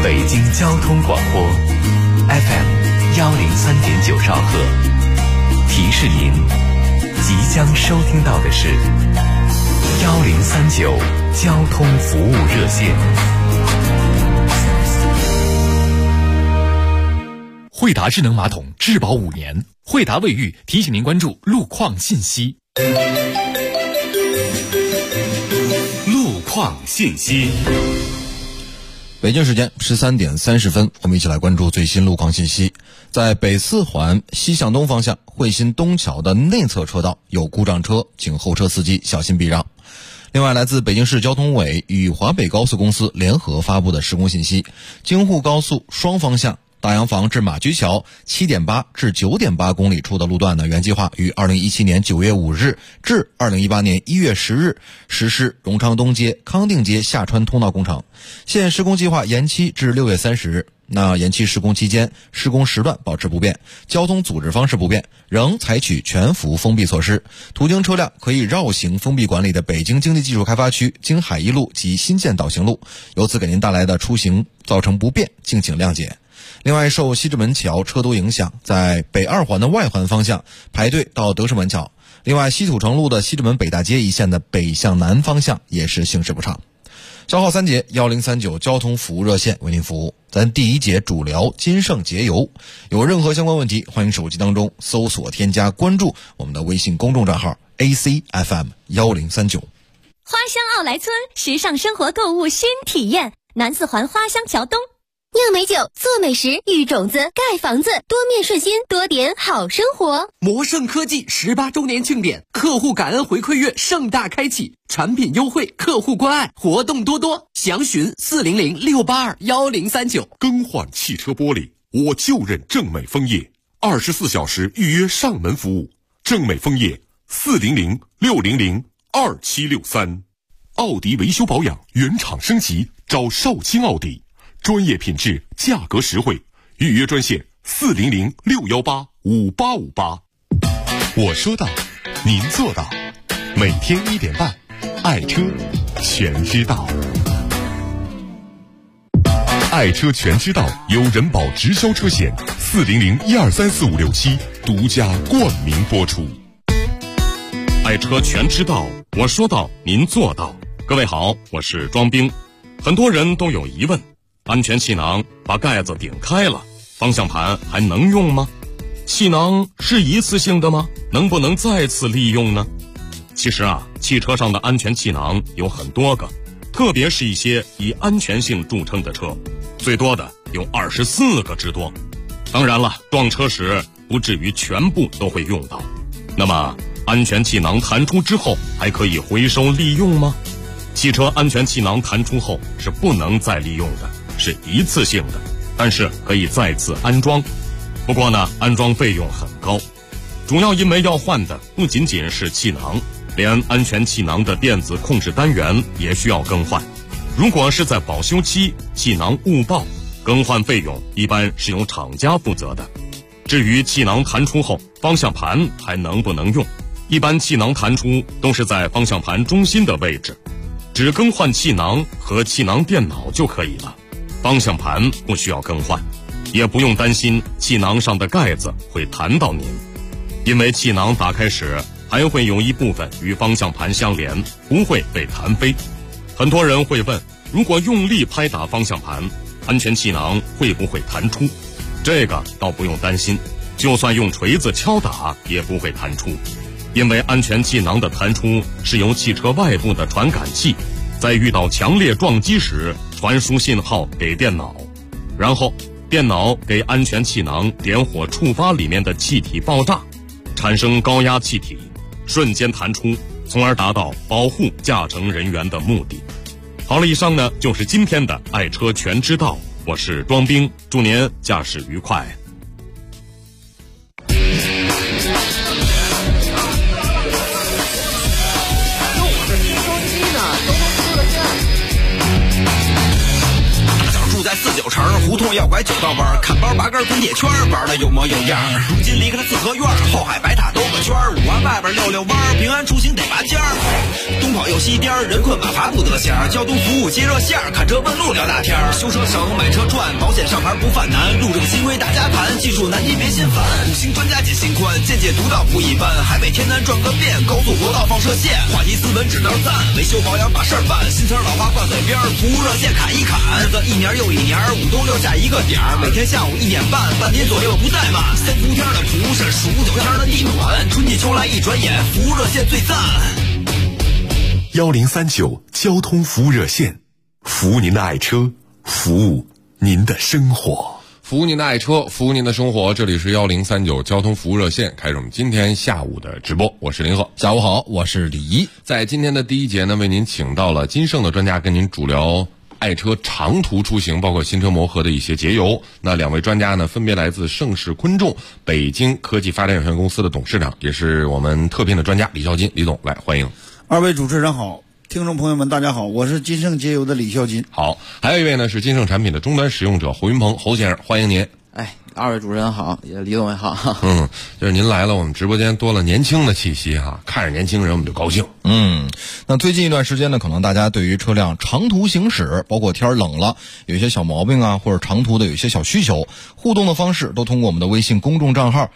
北京交通广播 FM103.9兆赫。提示您，即将收听到的是1039交通服务热线。 惠达智能马桶质保5年，惠达卫浴提醒您关注路况信息。 路况信息。 北京时间13点30分，我们一起来关注最新路况信息。在北四环西向东方向汇鑫东桥的内侧车道有故障车，请后车司机小心避让。另外，来自北京市交通委与华北高速公司联合发布的施工信息，京沪高速双方向大洋房至马驹桥 7.8 至 9.8 公里处的路段呢，原计划于2017年9月5日至2018年1月10日实施荣昌东街、康定街下穿通道工程，现施工计划延期至6月30日。那延期施工期间，施工时段保持不变，交通组织方式不变，仍采取全幅封闭措施。途经车辆可以绕行封闭管理的北京经济技术开发区京海一路及新建导行路，由此给您带来的出行造成不便，敬请谅解。另外，受西直门桥车多影响，在北二环的外环方向排队到德胜门桥。另外，西土城路的西直门北大街一线的北向南方向也是行驶不畅。稍后3节1039交通服务热线为您服务。咱第一节主聊金盛节油，有任何相关问题，欢迎手机当中搜索添加关注我们的微信公众账号 ACFM1039。 花乡奥莱村，时尚生活购物新体验，南四环花乡桥东。酿美酒，做美食，育种子，盖房子，多面顺心，多点好生活。 魔盛科技18周年庆典，客户感恩回馈月盛大开启，产品优惠，客户关爱，活动多多，详询400-682-1039。 更换汽车玻璃，我就认正美枫叶，24小时预约上门服务。正美枫叶400-600-2763。奥迪维修保养原厂升级，找少卿奥迪。专业品质，价格实惠，预约专线400-618-5858。我说到，您做到。每天1点半，爱车全知道。爱车全知道由人保直销车险400-1234567独家冠名播出。 爱车全知道，我说到，您做到。各位好，我是庄兵。很多人都有疑问，安全气囊把盖子顶开了，方向盘还能用吗？气囊是一次性的吗？能不能再次利用呢？其实汽车上的安全气囊有很多个，特别是一些以安全性著称的车，最多的有24个之多。当然了，撞车时不至于全部都会用到。那么，安全气囊弹出之后还可以回收利用吗？汽车安全气囊弹出后是不能再利用的，是一次性的，但是可以再次安装。不过呢，安装费用很高，主要因为要换的不仅仅是气囊，连安全气囊的电子控制单元也需要更换。如果是在保修期，气囊误报，更换费用一般是由厂家负责的。至于气囊弹出后，方向盘还能不能用，一般气囊弹出都是在方向盘中心的位置，只更换气囊和气囊电脑就可以了，方向盘不需要更换，也不用担心气囊上的盖子会弹到您，因为气囊打开时还会有一部分与方向盘相连，不会被弹飞。很多人会问，如果用力拍打方向盘，安全气囊会不会弹出？这个倒不用担心，就算用锤子敲打也不会弹出，因为安全气囊的弹出是由汽车外部的传感器在遇到强烈撞击时传输信号给电脑，然后电脑给安全气囊点火触发里面的气体爆炸，产生高压气体，瞬间弹出，从而达到保护驾乘人员的目的。好了，以上呢就是今天的爱车全知道，我是庄兵，祝您驾驶愉快。 住在49城胡同同要拐9道弯，看包8根滚铁圈，玩的有模有样。如今离开了四合院，后海白塔兜个圈，5环外边溜溜弯，平安出行得拔尖儿。东跑又西颠，人困马乏不得闲，交通服务接热线，看车问路聊大天，修车省买车赚，保险上牌不犯难，路这个新规大家谈，技术难题别心烦。5星专家解心宽，见解独到不一般，海北天南转个遍，高速国道放射线，话题斯文指道赞，维修保养把事儿办，新车老花挂嘴边，服务热线砍一砍，日子一年又一年，5冬6夏一个点儿，每天下午1点半，半点左右不怠慢。3伏天的蒲是数9天的地暖，春季秋来一转眼，服务热线最赞。 1039交通服务热线，服务您的爱车，服务您的生活， 服务您的爱车，服务您的生活。这里是1039交通服务热线，开始我们今天下午的直播。我是林鹤， 下午好，我是李怡。 在今天的第一节呢，为您请到了金盛的专家，跟您主聊爱车长途出行，包括新车磨合的一些节油。那2位专家呢，分别来自盛世昆众北京科技发展有限公司的董事长，也是我们特聘的专家李孝金，李总，来欢迎。 2位主持人好，听众朋友们大家好，我是金盛节油的李孝金。 好，还有一位呢是金盛产品的终端使用者侯云鹏，侯先生，欢迎您。 2位主持人好，也李总也好。 就是您来了，我们直播间多了年轻的气息哈，看着年轻人我们就高兴。 那最近一段时间呢，可能大家对于车辆长途行驶，包括天冷了有一些小毛病啊，或者长途的有一些小需求，互动的方式都通过我们的微信公众账号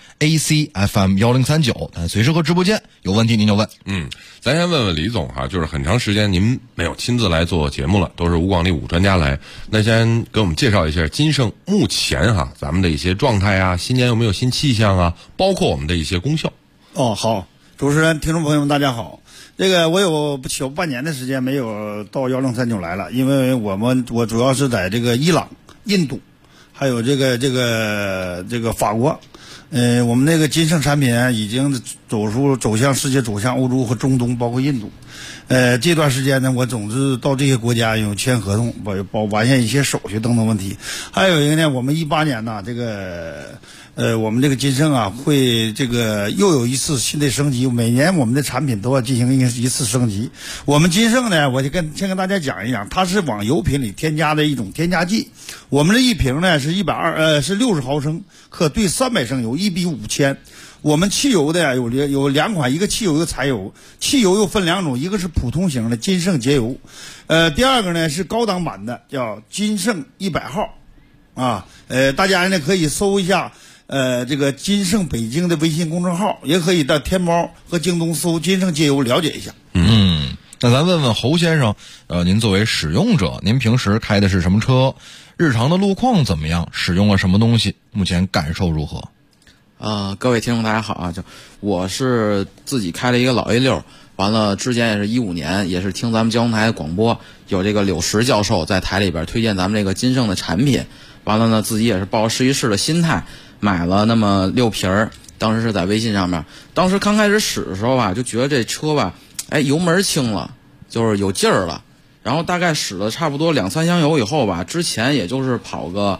ACFM1039，但随时和直播间有问题您就问。 咱先问问李总哈，就是很长时间您没有亲自来做节目了，都是吴广利武专家来，那先给我们介绍一下金盛目前哈咱们的一些状态啊，新年有没有新气象啊，包括我们的一些功效。 好，主持人听众朋友们大家好，这个我有小半年的时间没有到1039来了，因为我主要是在这个伊朗、印度还有这个法国，我们那个金盛产品已经走向世界，走向欧洲和中东，包括印度。这段时间呢，我总是到这些国家有签合同，完善一些手续等等问题。还有一个呢，我们18年呢，我们这个金盛啊，会这个又有一次新的升级。每年我们的产品都要进行一次升级。我们金盛呢，我就先跟大家讲一讲，它是往油品里添加的一种添加剂。我们这一瓶呢是60毫升，可兑300升油，1比5000。我们汽油的有2款，一个汽油一个柴油。汽油又分2种，一个是普通型的金盛节油，第二个呢是高档版的，叫金盛100号啊。大家呢可以搜一下这个金盛北京的微信公众号，也可以到天猫和京东搜金盛节油了解一下。 那咱问问侯先生，您作为使用者，您平时开的是什么车？日常的路况怎么样？使用了什么东西？目前感受如何？ 各位听众大家好啊，就我是自己开了一个老 A6，完了之前也是15年，也是听咱们交通台的广播，有这个柳石教授在台里边推荐咱们这个金盛的产品，完了呢自己也是抱试一试的心态，买了那么6瓶儿，当时是在微信上面，当时刚开始使的时候吧，就觉得这车吧，油门轻了，就是有劲儿了，然后大概使了差不多2-3箱油以后吧，之前也就是跑个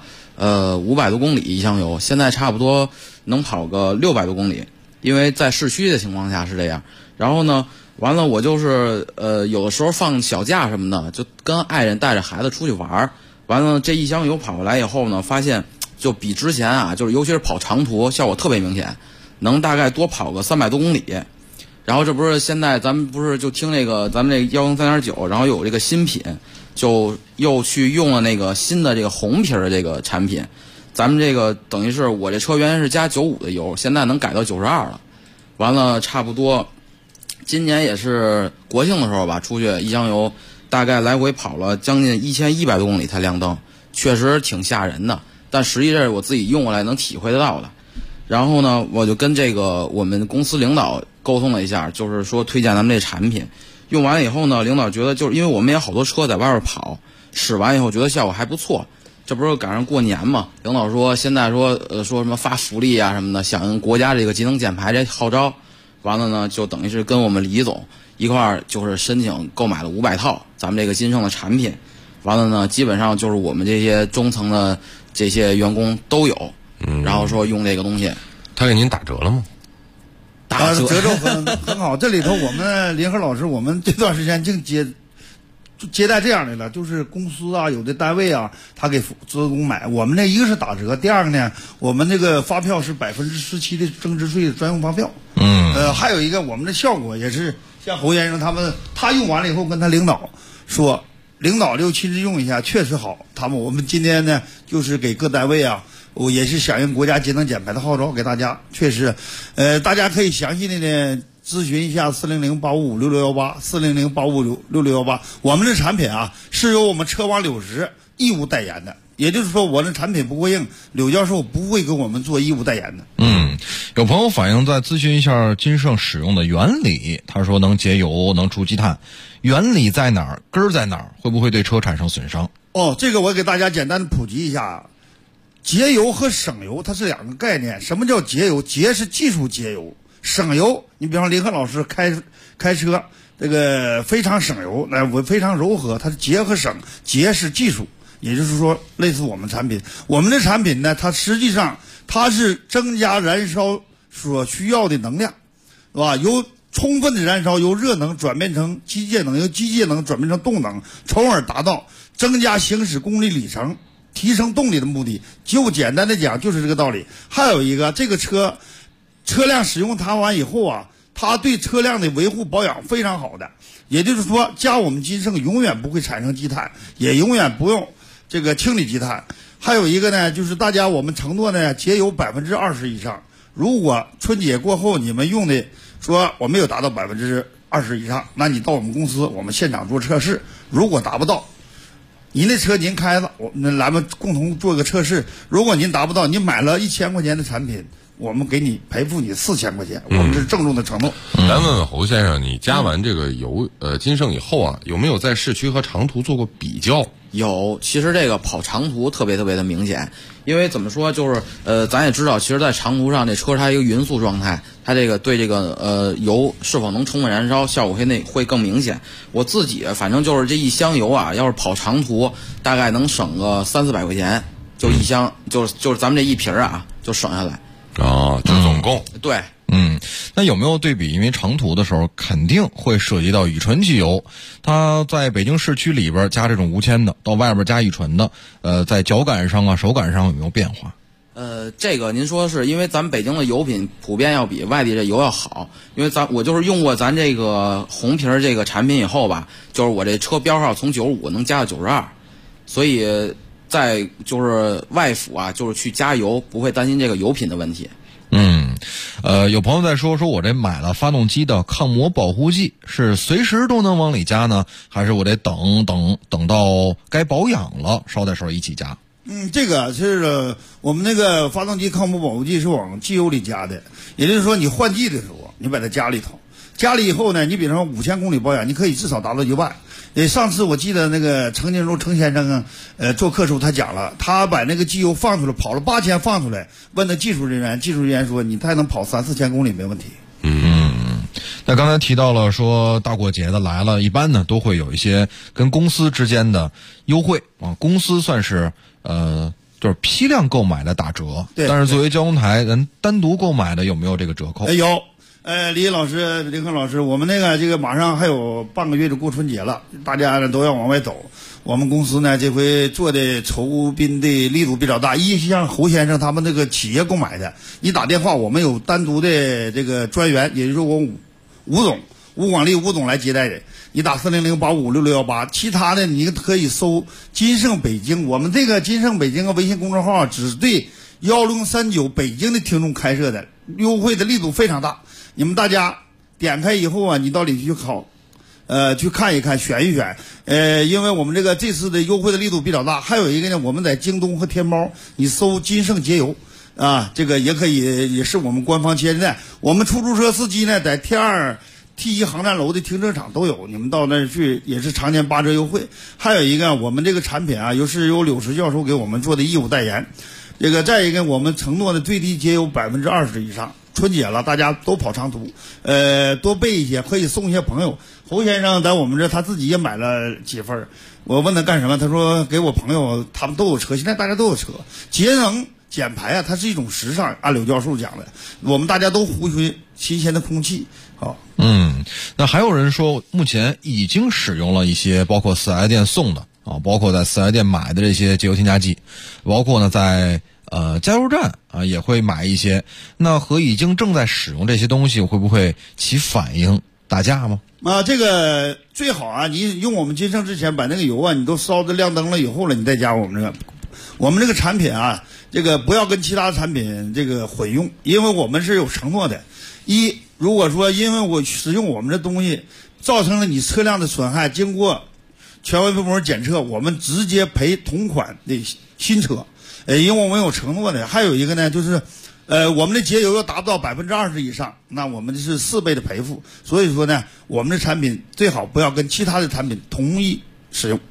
500多公里一箱油，现在差不多能跑个600多公里，因为在市区的情况下是这样。然后呢，完了我就是有的时候放小假什么的，就跟爱人带着孩子出去玩，完了这一箱油跑过来以后呢，发现就比之前啊，就是尤其是跑长途效果特别明显，能大概多跑个300多公里。然后这不是现在咱们不是就听这个咱们这103.9，然后有这个新品，就又去用了那个新的这个红皮的这个产品。咱们这个等于是我这车原来是加95的油，现在能改到92了。完了差不多今年也是国庆的时候吧，出去一箱油大概来回跑了将近1100多公里才亮灯，确实挺吓人的，但实际这是我自己用过来能体会得到的。然后呢，我就跟这个我们公司领导沟通了一下，就是说推荐咱们这产品。用完了以后呢，领导觉得就是因为我们也好多车在外边跑，使完以后觉得效果还不错。这不是赶上过年嘛，领导说现在说什么发福利啊什么的，响应国家这个节能减排这号召。完了呢，就等于是跟我们李总一块儿就是申请购买了500套咱们这个金盛的产品。完了呢，基本上就是我们这些中层的这些员工都有。然后说用这个东西， 他给您打折了吗？ 折扣很好。这里头我们林鹤老师，我们这段时间接待这样的了，就是公司啊，有的单位啊，他给职工买。我们呢，一个是打折，第二个呢，我们这个发票是17%的增值税的专用发票。还有一个我们的效果也是像侯先生他用完了以后跟他领导说，领导就亲自用一下，确实好。我们今天呢，就是给各单位啊。我也是响应国家节能减排的号召，给大家确实，大家可以详细的呢咨询一下400-855-6618，400-855-6618。我们的产品啊是由我们车王柳石义务代言的，也就是说我的产品不过硬，柳教授不会给我们做义务代言的。 有朋友反映在咨询一下金盛使用的原理，他说能节油，能除积碳，原理在哪儿？根儿在哪儿？会不会对车产生损伤？ 这个我给大家简单的普及一下。节油和省油它是两个概念。什么叫节油？节是技术节油，省油你比方林鹤老师开车这个非常省油，我非常柔和，它是节和省。节是技术，也就是说类似我们产品，我们的产品呢，它实际上它是增加燃烧所需要的能量，是吧？由充分的燃烧由热能转变成机械能，由机械能转变成动能，从而达到增加行驶公里里程，提升动力的目的。就简单的讲就是这个道理。还有一个，这个车辆使用它完以后啊，它对车辆的维护保养非常好的，也就是说加我们金盛永远不会产生积碳，也永远不用这个清理积碳。还有一个呢，就是我们承诺呢节油20%以上。如果春节过后你们用的说我没有达到20%以上，那你到我们公司我们现场做测试，如果达不到，您的车您开了，咱们共同做个测试。如果您达不到，您买了1000块钱的产品，我们给你赔付你4000块钱，我们是郑重的承诺。 咱问问侯先生，你加完这个油金盛以后啊，有没有在市区和长途做过比较？ 有，其实这个跑长途特别的明显，因为怎么说，就是咱也知道，其实在长途上这车它一个匀速状态，它这个对这个油是否能充分燃烧效果会更明显。我自己反正就是这一箱油啊，要是跑长途大概能省个300-400块钱，就一箱，就是咱们这一瓶啊就省下来。 就总共对。 那有没有对比？因为长途的时候肯定会涉及到乙醇机油，它在北京市区里边加这种无铅的，到外边加乙醇的，在脚感上啊、手感上有没有变化？ 这个您说是因为咱们北京的油品普遍要比外地这油要好，因为我就是用过咱这个红瓶这个产品以后吧，就是我这车标号从95能加到92，所以在就是外府啊，就是去加油不会担心这个油品的问题。 有朋友在说我这买了发动机的抗磨保护剂，是随时都能往里加呢，还是我得等到该保养了烧的时候一起加？ 这个是我们那个发动机抗磨保护剂是往机油里加的，也就是说你换季的时候你把它加里头，加了以后呢，你比如说5000公里保养，你可以至少达到1万。上次我记得那个程金洲程先生做客时候他讲了，他把那个机油放出来跑了8000放出来，问的技术人员说你还能跑3-4千公里没问题。 那刚才提到了说大过节的来了，一般呢都会有一些跟公司之间的优惠啊，公司算是就是批量购买的打折，但是作为交通台咱单独购买的有没有这个折扣？ 有。林鹤老师，我们这个马上还有半个月就过春节了，大家呢都要往外走。我们公司呢这回做的酬宾的力度比较大，像侯先生他们这个企业购买的，你打电话我们有单独的这个专员，也就是我吴广利吴总来接待的。你打400-855-6618，其他的你可以搜金盛北京，我们这个金盛北京的微信公众号只对1039北京的听众开设的，优惠的力度非常大。你们大家点开以后啊，你到里去去看一看，选一选。因为我们这次的优惠的力度比较大。还有一个呢，我们在京东和天猫，你搜金盛节油啊，这个也可以，也是我们官方接待。我们出租车司机呢，在T1航站楼的停车场都有，你们到那儿去也是常年8折优惠。还有一个，我们这个产品啊，是由柳石教授给我们做的义务代言。再一个，我们承诺的最低节油20%以上。春节了，大家都跑长途，多备一些，可以送一些朋友。侯先生在我们这他自己也买了几份，我问他干什么，他说给我朋友，他们都有车，现在大家都有车。节能减排啊，它是一种时尚，按柳教授讲的，我们大家都呼吁新鲜的空气。好， 那还有人说，目前已经使用了一些包括4S店送的啊，包括在4S店买的这些节油添加剂，包括呢在加油站啊也会买一些。那和已经正在使用这些东西会不会起反应打架吗？ 这个最好啊，你用我们金盛之前把那个油啊，你都烧的亮灯了以后了，你再加我们这个产品啊，这个不要跟其他产品这个混用，因为我们是有承诺的。如果说因为我使用我们的东西造成了你车辆的损害，经过权威部门检测，我们直接赔同款的新车。因为我们有承诺的。还有一个呢，就是我们的节油要达到20%以上，那我们是4倍的赔付。所以说呢，我们的产品最好不要跟其他的产品同一使用。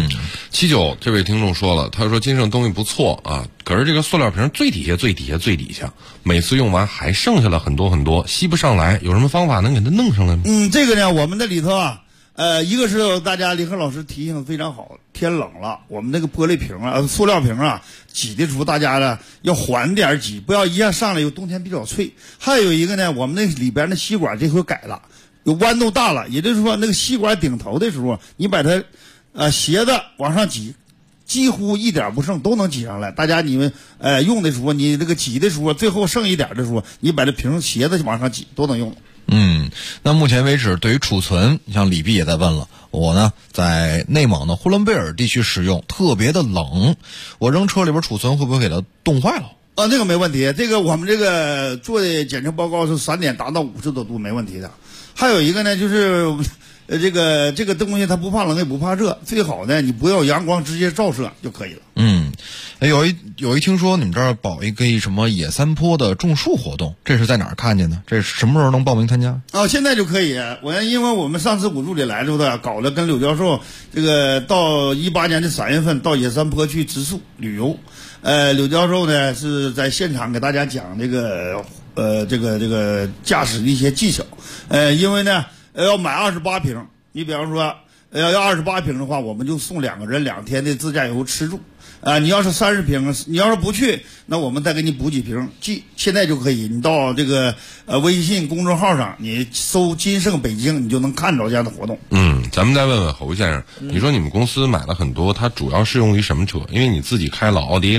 79这位听众说了，他说金盛东西不错啊，可是这个塑料瓶最底下，每次用完还剩下了很多，吸不上来，有什么方法能给它弄上来吗？ 这个呢，我们的里头啊，一个是大家林和老师提醒的非常好，天冷了，我们那个玻璃瓶啊、塑料瓶啊，挤的时候大家呢要缓点挤，不要一下上来，有冬天比较脆。还有一个呢，我们那里边的吸管这回改了，有弯度大了，也就是说那个吸管顶头的时候，你把它斜的往上挤，几乎一点不剩，都能挤上来。大家你们用的时候，你这个挤的时候，最后剩一点的时候，你把这瓶斜的往上挤，都能用。 那目前为止，对于储存，像李碧也在问了，我呢在内蒙的呼伦贝尔地区使用，特别的冷，我扔车里边储存会不会给它冻坏了？ 那个没问题，这个我们这个做的检测报告是3点达到50多度没问题的。还有一个呢，就是这个东西它不怕冷也不怕热，最好呢你不要阳光直接照射就可以了。 有一听说你们这儿搞一个什么野山坡的种树活动，这是在哪儿看见的？这是什么时候能报名参加？ 现在就可以。因为我们上次我助理来之后的，搞了跟柳教授这个到18年的3月份到野山坡去植树旅游。柳教授呢是在现场给大家讲这个驾驶的一些技巧。因为呢要买28瓶，你比方说要28瓶的话，我们就送2个人2天的自驾游吃住。你要是30瓶，你要是不去，那我们再给你补几瓶。现在就可以，你到这个微信公众号上，你搜金盛北京，你就能看着这样的活动。 咱们再问问侯先生，你说你们公司买了很多，它主要适用于什么车？因为你自己开老奥迪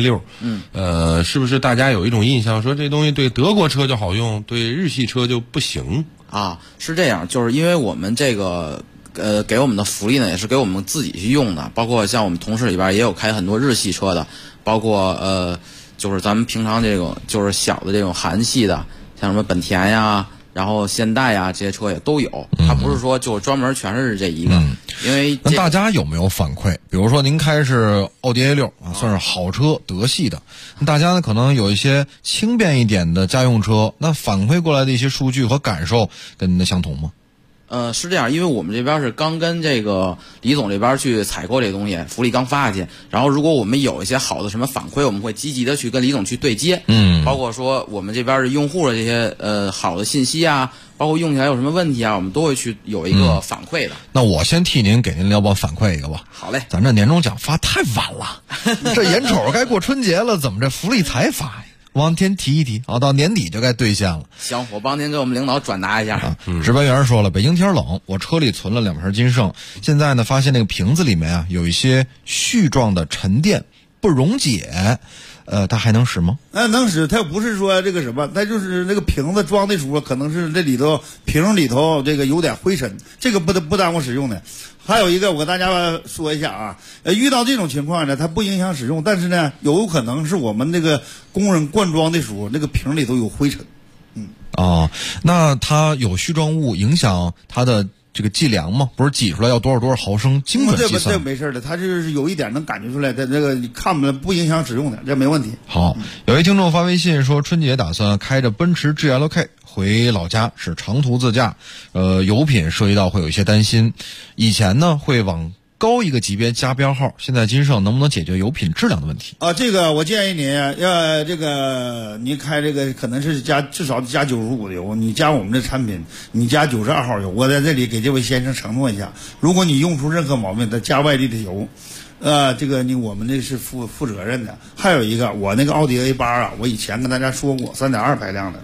A6，是不是大家有一种印象说这东西对德国车就好用，对日系车就不行啊？是这样，就是因为我们这个。给我们的福利呢，也是给我们自己去用的，包括像我们同事里边也有开很多日系车的，包括就是咱们平常这种就是小的这种韩系的，像什么本田呀，然后现代呀这些车也都有。它不是说就专门全是这一个，因为那大家有没有反馈？比如说您开是奥迪 A6啊，算是好车，德系的，大家呢可能有一些轻便一点的家用车，那反馈过来的一些数据和感受跟您的相同吗？ 是这样，因为我们这边是刚跟这个李总这边去采购这东西，福利刚发下去，然后如果我们有一些好的什么反馈，我们会积极的去跟李总去对接，包括说我们这边的用户的这些好的信息啊，包括用起来有什么问题啊，我们都会去有一个反馈的。 那我先替您给您要不反馈一个吧。 好嘞， 咱这年终奖发太晚了，这眼瞅该过春节了，怎么这福利才发呀？往前提一提，到年底就该兑现了。 行，我帮您给我们领导转达一下。 值班员说了，北京天冷，我车里存了2瓶金盛，现在呢发现那个瓶子里面啊有一些絮状的沉淀，不溶解，它还能使吗？ 能使，它不是说这个什么，它就是那个瓶子装的时候，可能是这里头瓶里头这个有点灰尘，这个不耽误使用的。还有一个，我跟大家说一下啊，遇到这种情况呢，它不影响使用，但是呢，有可能是我们那个工人灌装的时候，那个瓶里头有灰尘。 那它有絮状物影响它的这个计量吗？不是挤出来要多少毫升，精准计算。 这没事的，它就是有一点能感觉出来的，这个你看不影响使用的，这没问题。 好，有一听众发微信说，春节打算开着奔驰 GLK 回老家，是长途自驾，油品涉及到会有一些担心。以前呢会往高一个级别加标号，现在金盛能不能解决油品质量的问题？ 这个我建议你要这个你开这个可能是至少加95的油，你加我们的产品，你加92号油。我在这里给这位先生承诺一下，如果你用出任何毛病，再加外地的油，这个我们这是负责任的。还有一个，我那个奥迪 A8 啊，我以前跟大家说过，3.2排量的。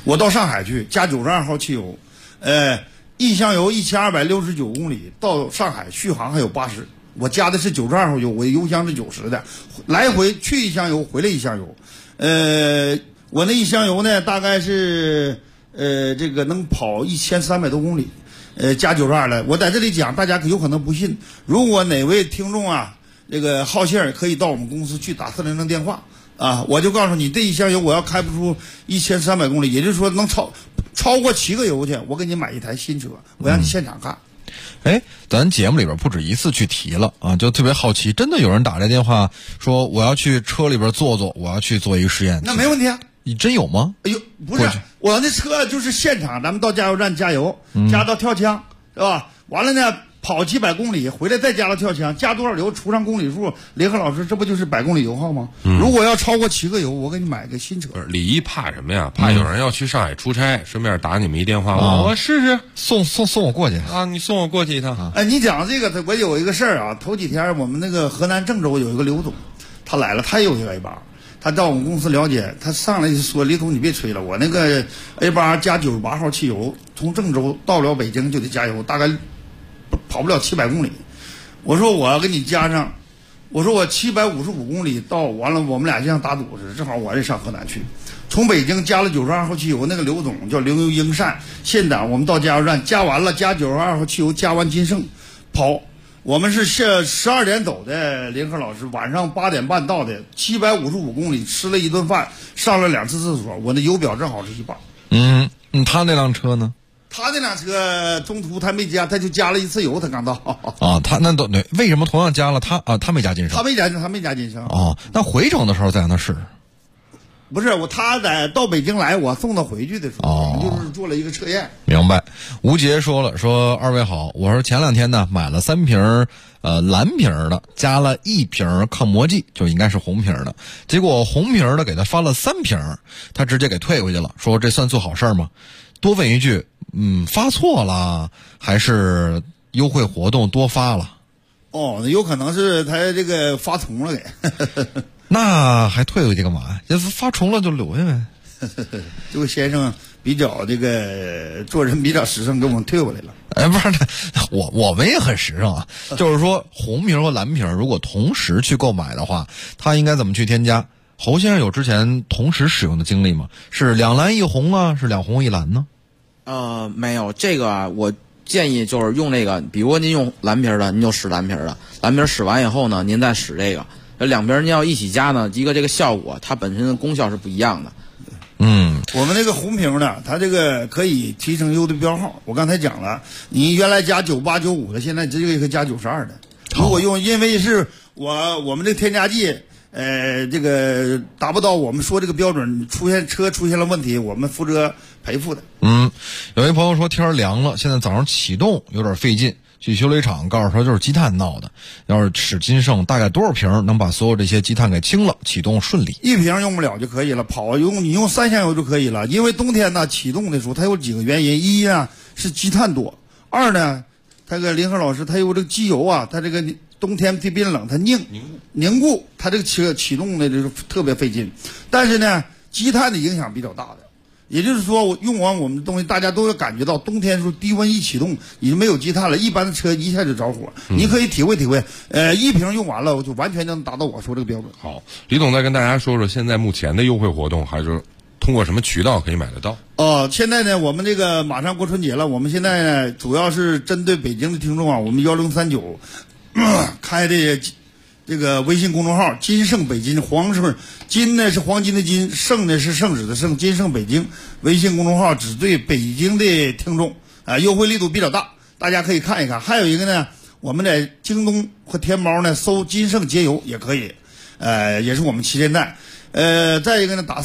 我到上海去加92号汽油，一箱油1269公里到上海续航还有80，我加的是92号油，我油箱是90的，来回去一箱油，回来一箱油。我那一箱油呢，大概是这个能跑1300多公里，加92的。我在这里讲，大家有可能不信。如果哪位听众啊，这个好信儿，可以到我们公司去打400电话啊，我就告诉你，这一箱油我要开不出1300公里，也就是说能超过7个油去，我给你买一台新车，我让你现场看。 咱节目里边不止一次去提了啊，就特别好奇，真的有人打这电话说我要去车里边坐坐，我要去做一个实验。 那没问题啊。 你真有吗？ 哎呦，不是，我那车就是现场，咱们到加油站加油，加到跳枪，是吧？完了呢，跑几百公里，回来再加到跳枪，加多少油，除上公里数，林鹤老师，这不就是100公里油耗吗？如果要超过7个油，我给你买个新车。 李一怕什么呀？怕有人要去上海出差，顺便打你们一电话，我试试送我过去啊！你送我过去一趟。 你讲这个，我有一个事儿啊，头几天我们那个河南郑州有一个刘总，他来了，他也有一个 A8。他到我们公司了解，他上来就说：“李总，你别吹了，我那个 A8 加98号汽油，从郑州到了北京就得加油，大概跑不了700公里。”我说：“我要给你加上，我说我755公里到，完了我们俩就像打赌似的，正好我也上河南去，从北京加了92号汽油，那个刘总叫刘英善，现场我们到加油站加完了，加92号汽油，加完金盛跑。”我们是12点走的，林鹤老师晚上8点半到的，755公里，吃了一顿饭，上了2次厕所，我那油表正好是一半。 他那辆车呢？ 他那辆车中途他没加，他就加了1次油，他刚到。 他那都对，为什么同样加了他没加金盛？ 他没加金盛。 那回程的时候在那试。 不是他到北京来，我送他回去的时候，我们就是做了一个测验。 明白。吴杰说了，说二位好，我说前2天呢买了3瓶蓝瓶的，加了1瓶抗磨剂，就应该是红瓶的，结果红瓶的给他发了3瓶，他直接给退回去了，说这算做好事吗？多问一句，发错了还是优惠活动多发了？ 那有可能是他这个发重了给。 那还退回去干嘛呀？要是发重了就留下呗。 这位先生比较这个做人比较实诚，给我们退回来了。 不是，我们也很实诚啊。就是说，红瓶和蓝瓶如果同时去购买的话，他应该怎么去添加？侯先生有之前同时使用的经历吗？是2蓝1红啊，是2红1蓝呢？ 没有这个啊，我建议就是用这个，比如您用蓝瓶的，您就使蓝瓶的，蓝瓶使完以后呢，您再使这个。这2瓶您要一起加呢，一个这个效果，它本身的功效是不一样的。 我们那个红瓶的，它这个可以提升油的标号。我刚才讲了，你原来加98、95的，现在直接可以加92的。如果用，因为是我们这添加剂，这个达不到我们说这个标准，车出现了问题，我们负责赔付的。 有一朋友说天凉了，现在早上启动有点费劲。去修理厂告诉说就是积碳闹的，要是使金盛大概多少瓶能把所有这些积碳给清了，启动顺利 ？1瓶用不了就可以了，你用3箱油就可以了。因为冬天呢启动的时候它有几个原因，一呢是积碳多，2呢他个林鹤老师他有这个机油啊，他这个冬天特别冷，它凝固，它这个车启动的就是特别费劲。但是呢积碳的影响比较大的。也就是说，我用完我们的东西，大家都要感觉到冬天时候低温一启动，已经没有积碳了，一般的车一下就着火。你可以体会体会。1瓶用完了，我就完全能达到我说这个标准。 好，李总再跟大家说说现在目前的优惠活动，还是通过什么渠道可以买得到？ 现在呢，我们这个马上过春节了，我们现在呢主要是针对北京的听众啊，我们1039开的这个微信公众号金盛北京，金呢是黄金的金，盛呢是圣旨的盛，金盛北京微信公众号只对北京的听众优惠力度比较大，大家可以看一看。还有一个呢，我们在京东和天猫呢搜金盛节油也可以，也是我们旗舰店。再一个呢，打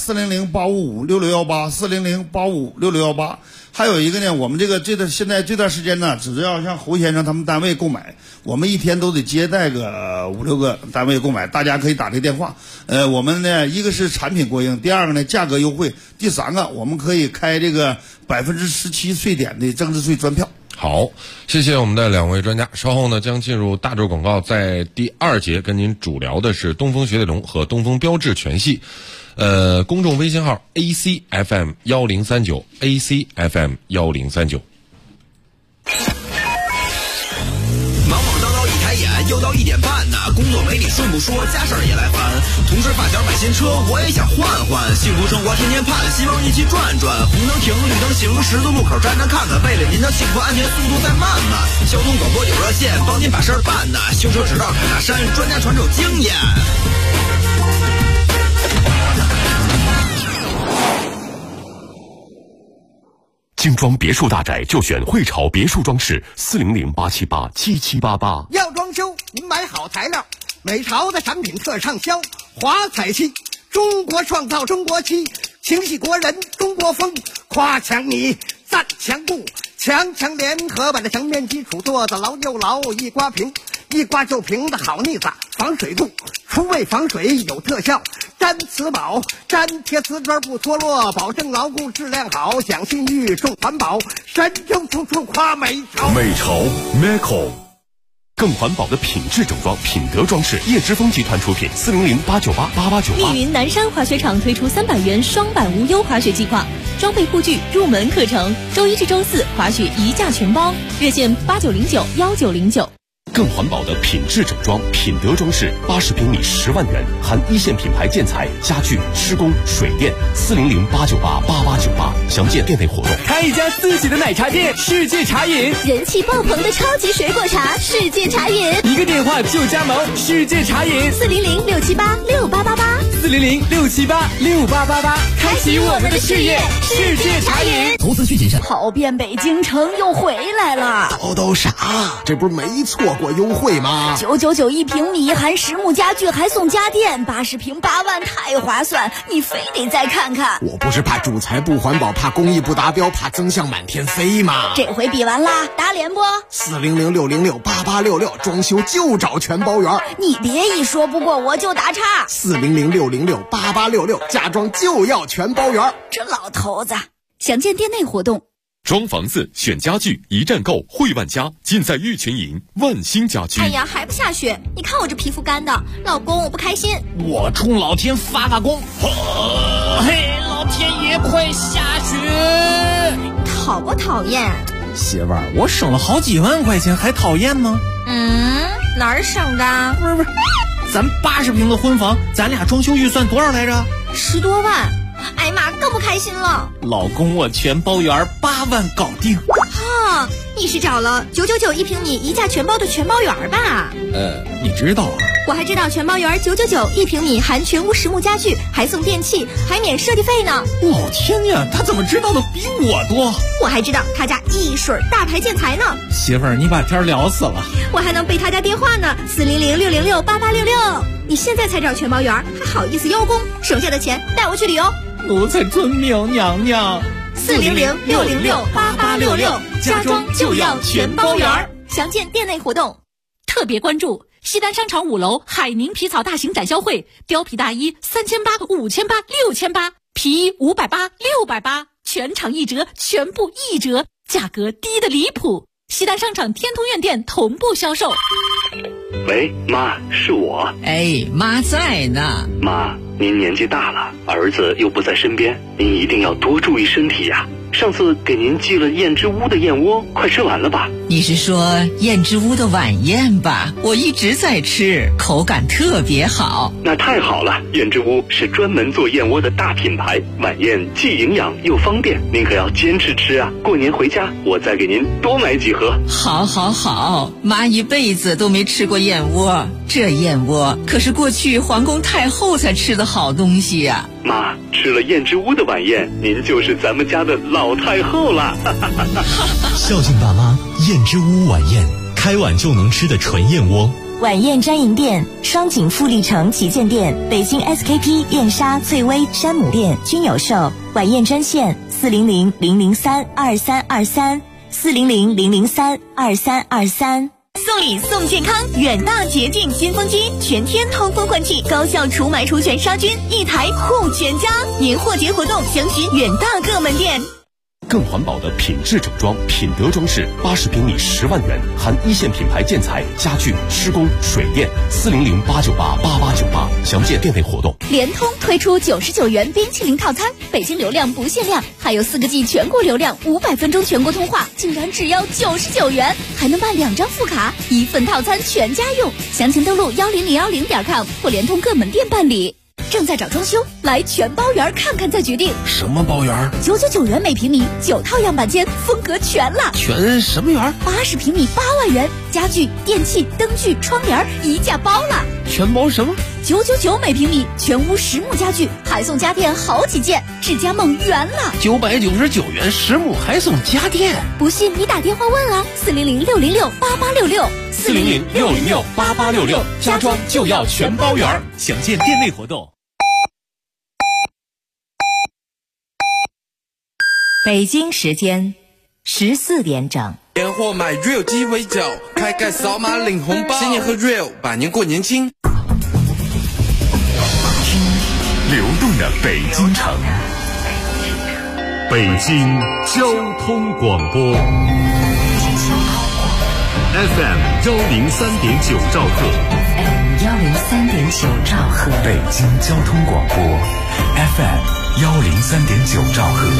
400-855-6618，400-855-6618。还有一个呢，我们现在这段时间呢，只要像侯先生他们单位购买，我们一天都得接待个5-6个单位购买，大家可以打这个电话。我们呢，一个是产品过硬，第二个呢价格优惠，第3个我们可以开这个17%税点的增值税专票。 好，谢谢我们的2位专家。稍后呢将进入大洲广告，在第2节跟您主聊的是东风雪铁龙和东风标致全系。 公众微信号 ACFM1039 ACFM1039。 又到1点半呢，工作没你顺不说，家事儿也来烦。同事发小买新车，我也想换换。幸福生活天天盼，希望一起转转。红灯停，绿灯行，十字路口站着看看。为了您的幸福安全，速度再慢慢。交通广播有热线，帮您把事儿办呢。修车直到凯大山，专家传授经验。 精装别墅大宅就选汇潮别墅装饰，400-878-7788。 要装修，您买好材料，美潮的产品特畅销，华彩漆，中国创造中国漆，情系国人中国风，夸墙泥，赞墙布，墙联合把这墙面基础做得牢又牢，一刮平，一刮就平的好腻子，防水度，除味防水有特效。粘瓷宝，粘贴瓷砖不脱落，保证牢固质量好，讲信誉重环保，神州处处夸美潮。 美潮 Meco， 更环保的品质整装，品德装饰，叶之峰集团出品，400-898-8898。 密云南山滑雪场推出300元双板无忧滑雪计划，装备护具入门课程，周一至周四滑雪一价全包，热线89091909。 更环保的品质整装，品德装饰，80平米10万元，含一线品牌建材、家具、施工、水电，400-898-8898，详见店内活动。 开一家自己的奶茶店，世界茶饮， 人气爆棚的超级水果茶，世界茶饮， 一个电话就加盟，世界茶饮 400-678-6888，400-678-6888， 开启我们的事业，世界茶饮。 投资需谨慎。 跑遍北京城又回来了， 都啥？这不是没错过优惠吗 ？999一平米，含实木家具还送家电，80平8万，太划算！你非得再看看。 我不是怕主材不环保，怕工艺不达标，怕增项满天飞吗？ 这回比完啦，打脸不 ？400-606-8866，装修就找全包圆。 你别一说不过我就打岔。 400-606-8866，家装就要全包圆。 这老头子，详见店内活动。 装房子选家具一站购，汇万家，尽在玉泉营万兴家居。 哎呀，还不下雪？你看我这皮肤干的，老公我不开心。 我冲老天发功，嘿，老天爷快下雪！ 讨不讨厌？ 媳妇儿，我省了好几万块钱，还讨厌吗？ 哪儿省的？ 不是，咱80平的婚房，咱俩装修预算多少来着 ？10多万。哎呀妈，更不开心了。 老公，我全包圆，8万搞定。 你是找了999一平米一价全包的全包圆吧？ 你知道啊？ 我还知道全包圆999一平米，含全屋实木家具，还送电器，还免设计费呢。 老天呀，他怎么知道的比我多？ 我还知道他家一水大牌建材呢。 媳妇儿，你把天聊死了。 我还能背他家电话呢，400-606-8866。你现在才找全包圆，还好意思邀功？省下的钱带我去旅游。 奴才遵命，娘娘。 400-606-8866，家装就要全包圆，详见店内活动。 特别关注西单商场5楼海宁皮草大型展销会，貂皮大衣3800、5800、6800，皮衣580、680，全场1折，全部1折，价格低得离谱。西单商场天通苑店同步销售。 喂，妈，是我。 哎，妈在呢。 妈，您年纪大了，儿子又不在身边，您一定要多注意身体呀。上次给您寄了燕之屋的燕窝，快吃完了吧？ 你是说燕之屋的晚宴吧？我一直在吃，口感特别好。 那太好了，燕之屋是专门做燕窝的大品牌，晚宴既营养又方便，您可要坚持吃啊！过年回家我再给您多买几盒。 好好好，妈一辈子都没吃过燕窝，这燕窝可是过去皇宫太后才吃的好东西呀。 妈，吃了燕之屋的晚宴，您就是咱们家的老太后了。 孝敬爸妈，燕之屋晚宴，开碗就能吃的纯燕窝。 晚宴专营店：双井富力城旗舰店、北京 SKP 燕莎、翠微、山姆店均有售。晚宴专线：400-003-2323，400-003-2323。送礼送健康，远大洁净新风机，全天通风换气，高效除螨除癣杀菌，一台护全家。年货节活动详询远大各门店。 更环保的品质整装，品德装饰，80平米10万元，含一线品牌建材、家具、施工、水电，400-898-8898， 详见店内活动。 联通推出99元冰淇淋套餐，北京流量不限量，还有4个G 全国流量，500分钟全国通话，竟然只要99元，还能办2张副卡，1份套餐全家用。详情登录10010.com 或联通各门店办理。正在找装修，来全包园看看再决定。 什么包园 ？999元每平米，9套样板间，风格全了。 全什么园 ？80平米8万元，家具、电器、灯具、窗帘一价包了。 全包什么 ？999每平米，全屋实木家具，还送家电好几件，智家梦圆了。 999元实木还送家电， 不信你打电话问啊，400-606-8866，400-606-8866， 家装就要全包圆，详见店内活动。 北京时间14点整。 年货买 Real 鸡尾酒，开盖扫码领红包，新年喝 Real， 百年过年轻。 听流动的北京城， 北京交通广播 FM 103.9兆赫， 103.9兆赫，北京交通广播 FM 103.9兆赫。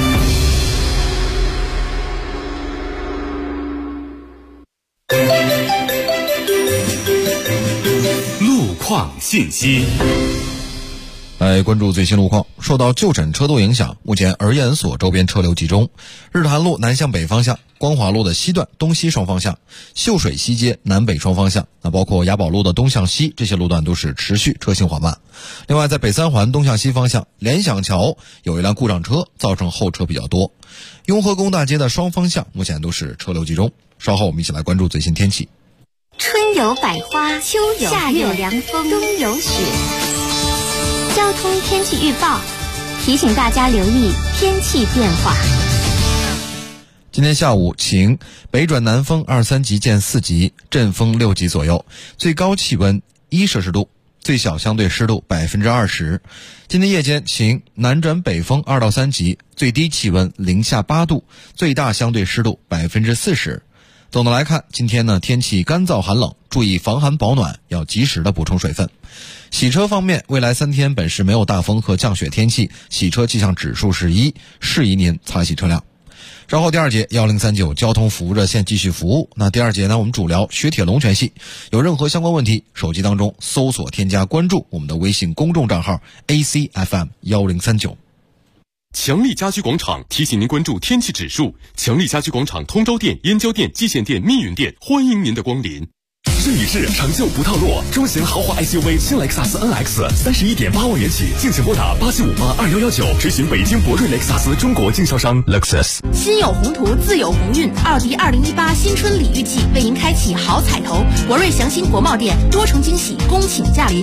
路况信息。 来关注最新路况。受到旧诊车多影响，目前儿研所周边车流集中，日坛路南向北方向、光华路的西段东西双方向、秀水西街南北双方向，包括雅宝路的东向西，这些路段都是持续车行缓慢。另外，在北三环东向西方向联想桥有一辆故障车，造成后车比较多。雍和宫大街的双方向目前都是车流集中。稍后我们一起来关注最新天气。 春有百花，秋有夏有凉风，冬有雪。交通天气预报提醒大家留意天气变化。 今天下午晴，北转南风2、3级见4级，阵风6级左右，最高气温1摄氏度，最小相对湿度20%。今天夜间晴，南转北风2到3级，最低气温零下8度，最大相对湿度40%。总的来看，今天呢天气干燥寒冷，注意防寒保暖，要及时的补充水分。洗车方面，未来3天本市没有大风和降雪天气，洗车气象指数是1，适宜您擦洗车辆。稍后第2节1039交通服务热线继续服务。那第2节呢，我们主聊雪铁龙全系，有任何相关问题，手机当中搜索添加关注我们的微信公众账号 ACFM1039。 强力家居广场提醒您关注天气指数。强力家居广场通州店、燕郊店、蓟县店、密云店，欢迎您的光临。 这里是长袖不套路，中型豪华 SUV 新雷克萨斯 NX 31.8万元起，敬请拨打87582119，咨询北京博瑞雷克萨斯中国经销商 Lexus。 心有宏图，自有鸿运。奥迪2018新春礼遇季为您开启好彩头，博瑞祥鑫国贸店多重惊喜，恭请驾临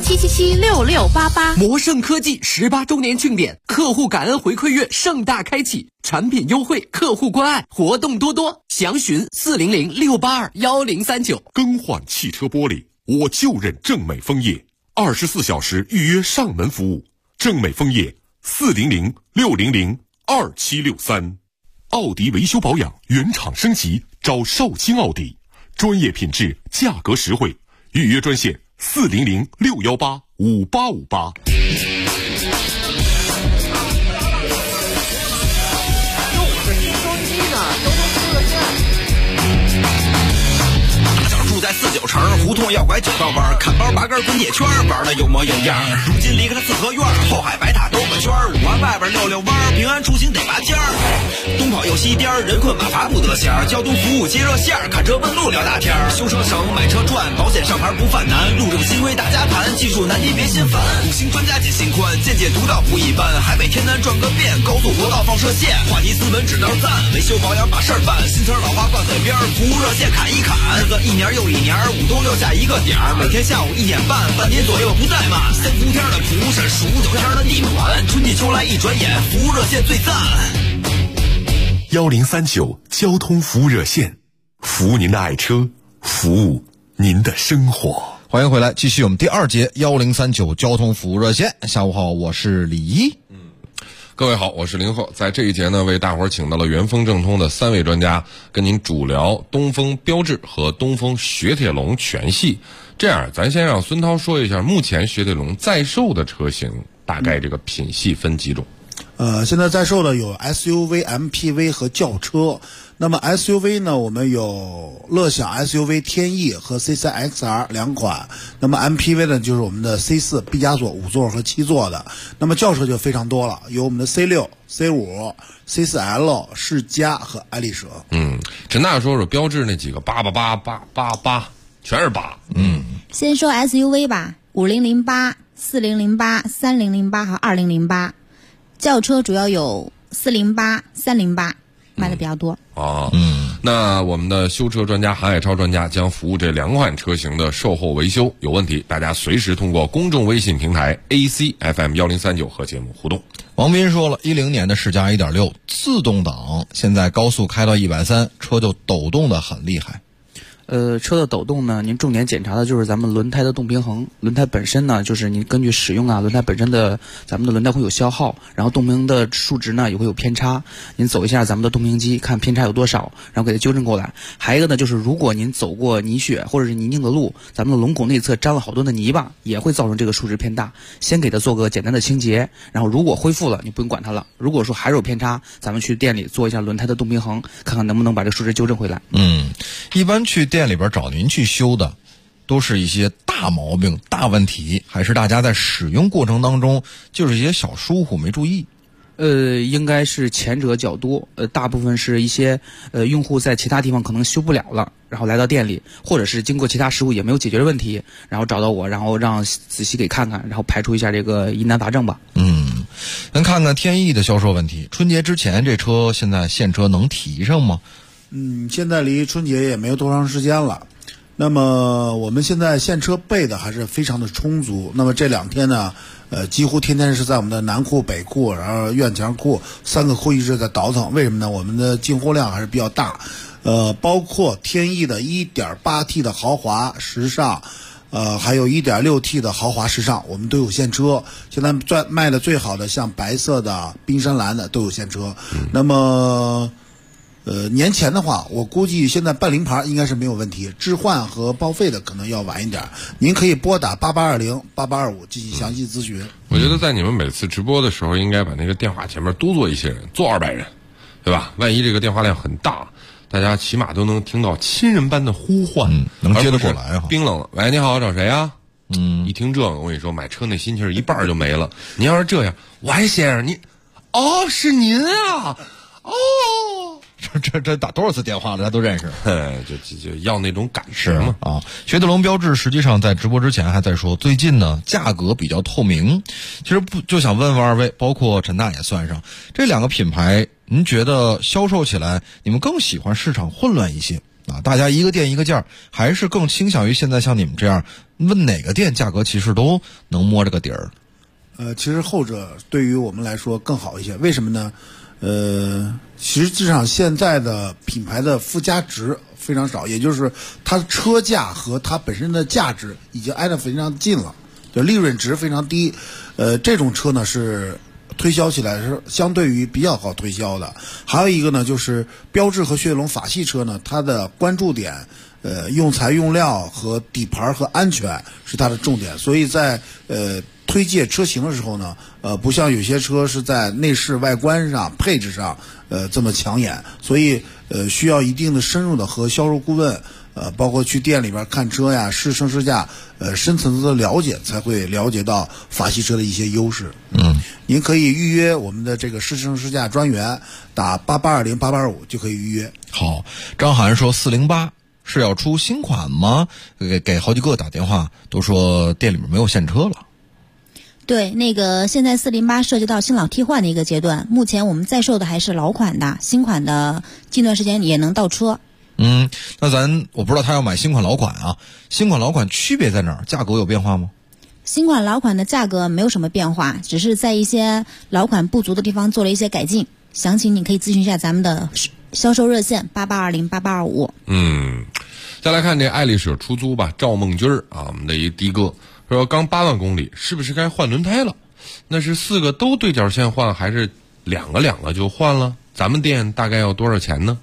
67776688。 魔盛科技18周年庆典，客户感恩回馈月盛大开启，产品优惠，客户关爱，活动多多，详询400-682-1039。 更换汽车玻璃，我就认正美枫叶，24小时预约上门服务。正美枫叶400-600-2763。奥迪维修保养原厂升级，找少卿奥迪，专业品质，价格实惠。预约专线400-618-5858。 在49城胡同要拐9道弯，看包拔根滚铁圈，玩的有模有样。如今离开了四合院，后海白塔兜个圈，5环外边溜溜弯，平安出行得拔尖儿。东跑又西颠，人困马乏不得闲。交通服务接热线，看车问路聊大天。修车省，买车赚，保险上牌不犯难。路政新规大家盘，技术难题别心烦。5星专家解心宽，见解独到不一般。海北天南转个遍，高速国道放射线。话题资本指导赞，维修保养把事儿办。新车老花挂嘴边，服务热线砍一砍。日子一年又一年，5冬6夏一个点儿，每天下午1点半，半年左右不怠慢。3伏天的蒲是数9天的地暖，春季秋来一转眼，服务热线最赞。 1039交通服务热线，服务您的爱车，服务您的生活。 欢迎回来，继续我们第2节1039交通服务热线。下午好，我是李一。 各位好，我是林鹤。在这一节呢，为大伙儿请到了元丰正通的3位专家，跟您主聊东风标致和东风雪铁龙全系。 这样，咱先让孙涛说一下目前雪铁龙在售的车型大概这个品系分几种。 现在在售的有 SUV、MPV 和轿车。那么 SUV 呢，我们有乐享 SUV 天翼和 C3 XR 2款。那么 MPV 呢，就是我们的 C4 毕加索5座和7座的。那么轿车就非常多了，有我们的 C6、C5、C4L、世嘉和爱丽舍。 陈大说说标致那几个888，全是8。 先说 SUV 吧，5008、4008、3008和2008。轿车主要有408、308，卖的比较多。 那我们的修车专家韩海超专家将服务这2款车型的售后维修，有问题大家随时通过公众微信平台 ACFM1039和节目互动。 王斌说了，10年的世嘉 1.6 自动挡，现在高速开到130，车就抖动的很厉害。 车的抖动呢，您重点检查的就是咱们轮胎的动平衡。轮胎本身呢，就是您根据使用啊，轮胎本身的咱们的轮胎会有消耗，然后动平的数值呢也会有偏差。您走一下咱们的动平机，看偏差有多少，然后给它纠正过来。还有一个呢，就是如果您走过泥雪或者是泥泞的路，咱们的轮毂内侧沾了好多的泥巴，也会造成这个数值偏大。先给它做个简单的清洁，然后如果恢复了，你不用管它了。如果说还是有偏差，咱们去店里做一下轮胎的动平衡，看看能不能把这个数值纠正回来。 一般去店里边找您去修的都是一些大毛病、大问题，还是大家在使用过程当中就是一些小疏忽没注意？ 应该是前者较多。大部分是一些用户在其他地方可能修不了了，然后来到店里，或者是经过其他事故也没有解决的问题，然后找到我，然后让仔细给看看，然后排除一下这个疑难杂症吧。 咱看看天翼的销售问题。春节之前这车现在现车能提上吗？ 现在离春节也没有多长时间了。那么我们现在现车备的还是非常的充足。那么这2天呢，几乎天天是在我们的南库、北库，然后院墙库3个库一直在倒腾。为什么呢？我们的进货量还是比较大。包括天翼的 1.8T 的豪华时尚，还有 1.6T 的豪华时尚，我们都有现车。现在卖的最好的像白色的、冰山蓝的都有现车。那么年前的话，我估计现在办临牌应该是没有问题，置换和报废的可能要晚一点。您可以拨打8820、8825进行详细咨询。 我觉得在你们每次直播的时候，应该把那个电话前面多坐一些人，坐200人，对吧？万一这个电话量很大，大家起码都能听到亲人般的呼唤， 能接得过来哈。 冰冷了，喂，你好，找谁啊？一听这个，我跟你说，买车那心情一半就没了。您要是这样，喂，先生，你，是您啊， 这打多少次电话了，大家都认识， 就要那种感觉嘛啊！雪铁龙标致实际上在直播之前还在说，最近呢价格比较透明。其实就想问问2位，包括陈大也算上，这2个品牌，您觉得销售起来，你们更喜欢市场混乱一些啊？大家一个店一个价，还是更倾向于现在像你们这样，问哪个店价格其实都能摸着个底儿？ 其实后者对于我们来说更好一些，为什么呢？实际上现在的品牌的附加值非常少，也就是它的车价和它本身的价值已经挨得非常近了，就利润值非常低。这种车呢是推销起来是相对于比较好推销的。还有一个呢，就是标致和雪铁龙法系车呢，它的关注点用材用料和底盘和安全是它的重点，所以在推介车型的时候呢，不像有些车是在内饰外观上、配置上这么抢眼，所以需要一定的深入的和销售顾问包括去店里边看车呀、试乘试驾，深层次的了解，才会了解到法系车的一些优势。您可以预约我们的这个试乘试驾专员，打8820、8825就可以预约。 好，张涵说408是要出新款吗？给好几个打电话都说店里面没有现车了。 对，那个现在408涉及到新老替换的一个阶段，目前我们在售的还是老款的，新款的近段时间也能到车。 那我不知道他要买新款老款啊，新款老款区别在哪儿？价格有变化吗？ 新款老款的价格没有什么变化，只是在一些老款不足的地方做了一些改进，详情你可以咨询一下咱们的销售热线8820、8825。 再来看这爱丽舍出租吧，赵梦军啊，我们的一的哥说刚8万公里，是不是该换轮胎了？那是4个都对角线换，还是2个就换了？咱们店大概要多少钱呢？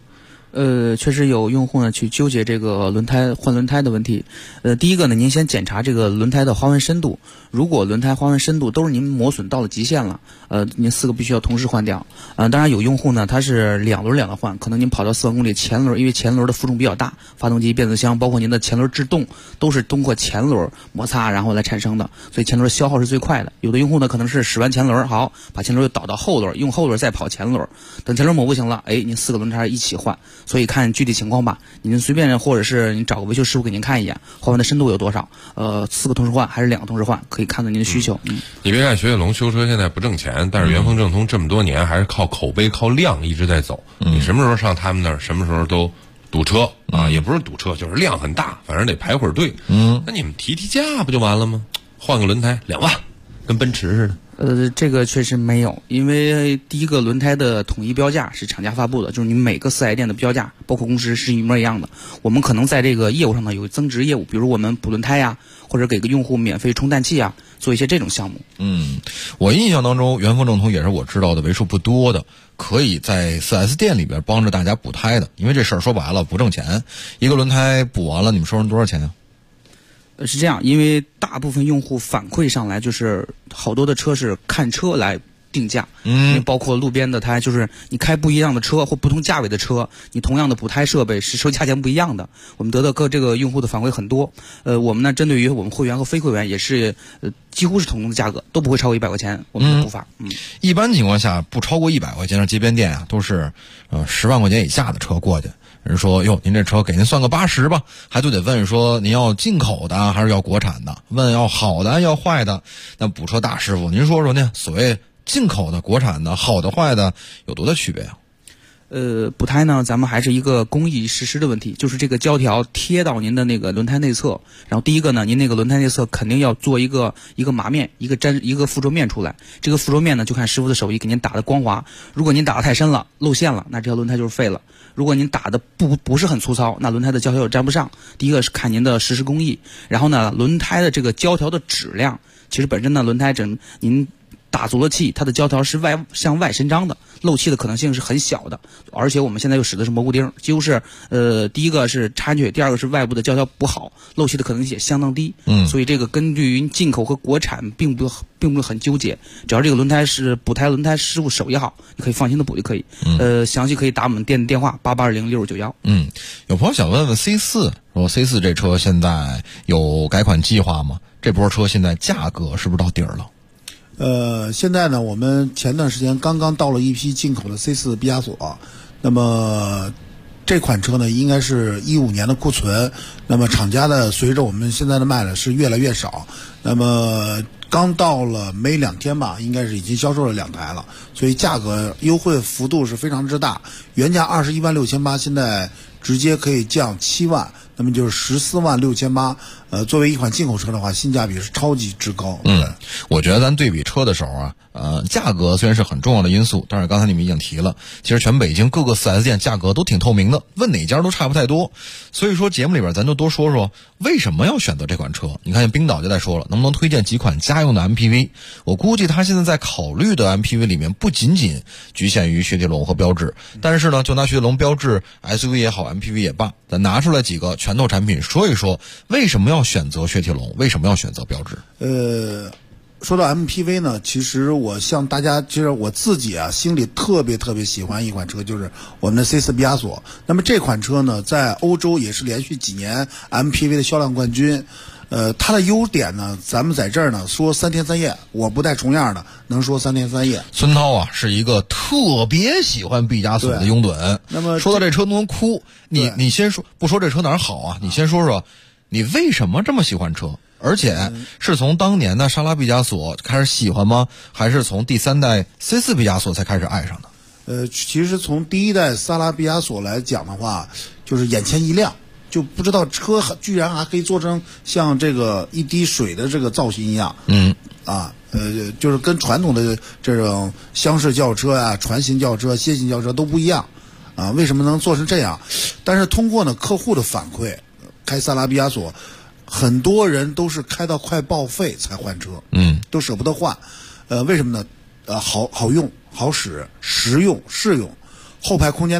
确实有用户呢去纠结这个换轮胎的问题。第一个呢，您先检查这个轮胎的花纹深度，如果轮胎花纹深度都是您磨损到了极限了，您4个必须要同时换掉。当然有用户呢，他是2轮2个换，可能您跑到4万公里，前轮因为前轮的负重比较大，发动机、变速箱包括您的前轮制动都是通过前轮摩擦然后来产生的，所以前轮消耗是最快的。有的用户呢可能是使完前轮，好，把前轮又导到后轮，用后轮再跑前轮，等前轮磨不行了，您4个轮胎一起换。所以看具体情况吧，您随便或者是您找个维修师傅给您看一眼，花纹的深度有多少，4个同时换还是2个同时换，可以看到您的需求。 你别看雪铁龙修车现在不挣钱，但是元丰正通这么多年还是靠口碑、靠量一直在走。你什么时候上他们那儿，什么时候都堵车啊，也不是堵车，就是量很大，反正得排会儿队。那你们提价不就完了吗？换个轮胎2万，跟奔驰似的。 这个确实没有，因为第一个轮胎的统一标价是厂家发布的，就是你每个4S店的标价，包括公司是一模一样的。我们可能在这个业务上呢有增值业务，比如我们补轮胎呀，或者给个用户免费充氮气啊，做一些这种项目。 我印象当中，元丰正通也是我知道的为数不多的可以在 4S 店里边帮着大家补胎的，因为这事儿说白了不挣钱，一个轮胎补完了，你们收人多少钱呀？ 是这样，因为大部分用户反馈上来就是好多的车是看车来定价，因为包括路边的胎，就是你开不一样的车或不同价位的车，你同样的补胎设备是收价钱不一样的。我们得到这个用户的反馈很多，我们呢针对于我们会员和非会员也是几乎是同的价格，都不会超过100块钱，我们的补法。 一般情况下不超过100块钱的街边店啊，都是10万块钱以下的车过去。人说哟，您这车给您算个80吧，还都得问说您要进口的还是要国产的，问要好的要坏的。那补车大师傅，您说说呢？所谓进口的、国产的、好的、坏的有多大区别啊？ 补胎呢，咱们还是一个工艺实施的问题，就是这个胶条贴到您的那个轮胎内侧，然后第一个呢，您那个轮胎内侧肯定要做一个麻面，一个附着面出来。这个附着面呢，就看师傅的手艺给您打的光滑。如果您打的太深了，露馅了，那这条轮胎就是废了。如果您打的不是很粗糙，那轮胎的胶条又粘不上。第一个是看您的实施工艺，然后呢，轮胎的这个胶条的质量，其实本身呢，轮胎您打足了气，它的胶条是向外伸张的，漏气的可能性是很小的。而且我们现在又使的是蘑菇钉，几乎是第一个是插进去，第二个是外部的胶条补好，漏气的可能性也相当低。所以这个根据于进口和国产并不是很纠结，只要这个轮胎是补胎轮胎师傅手艺好，你可以放心的补就可以。详细可以打我们店的电话88206591。 有朋友想问问 C4， 说 C4 这车现在有改款计划吗？这波车现在价格是不是到底儿了？ 现在呢，我们前段时间刚刚到了一批进口的 C4 毕加索，那么这款车呢，应该是15年的库存，那么厂家的随着我们现在的卖的是越来越少，那么刚到了没2天吧，应该是已经销售了2台了，所以价格优惠幅度是非常之大，原价21.68万，现在直接可以降7万，那么就是14.68万。作为一款进口车的话，性价比是超级之高。 我觉得咱对比车的时候啊，价格虽然是很重要的因素，但是刚才你们已经提了，其实全北京各个 4S 店价格都挺透明的，问哪家都差不太多。所以说节目里边咱就多说说为什么要选择这款车。你看冰岛就在说了，能不能推荐几款家用的 MPV？ 我估计他现在在考虑的 MPV 里面不仅仅局限于雪铁龙和标致，但是呢，就拿雪铁龙、标致 SUV 也好， MPV 也罢，咱拿出来几个拳头产品说一说，为什么要选择雪铁龙，为什么要选择标致？ 说到 MPV 呢，其实我向大家，其实我自己啊心里特别喜欢一款车，就是我们的 C4 毕加索。那么这款车呢，在欧洲也是连续几年 MPV 的销量冠军。它的优点呢，咱们在这儿呢说3天3夜，我不带重样的，能说3天3夜。 孙涛啊是一个特别喜欢毕加索的拥趸。那么说到这车能哭，你先说，不说这车哪儿好啊？你先说说，你为什么这么喜欢车？而且是从当年的莎拉毕加索开始喜欢吗？还是从第3代 C4 毕加索才开始爱上的？ 其实从第1代莎拉毕加索来讲的话，就是眼前一亮，就不知道车居然还可以做成像这个一滴水的这个造型一样。就是跟传统的这种厢式轿车啊、船型轿车、楔形轿车都不一样啊。为什么能做成这样？但是通过呢客户的反馈，开莎拉毕加索很多人都是开到快报废才换车，都舍不得换。为什么呢？好用、好使、实用、适用，后排空间大，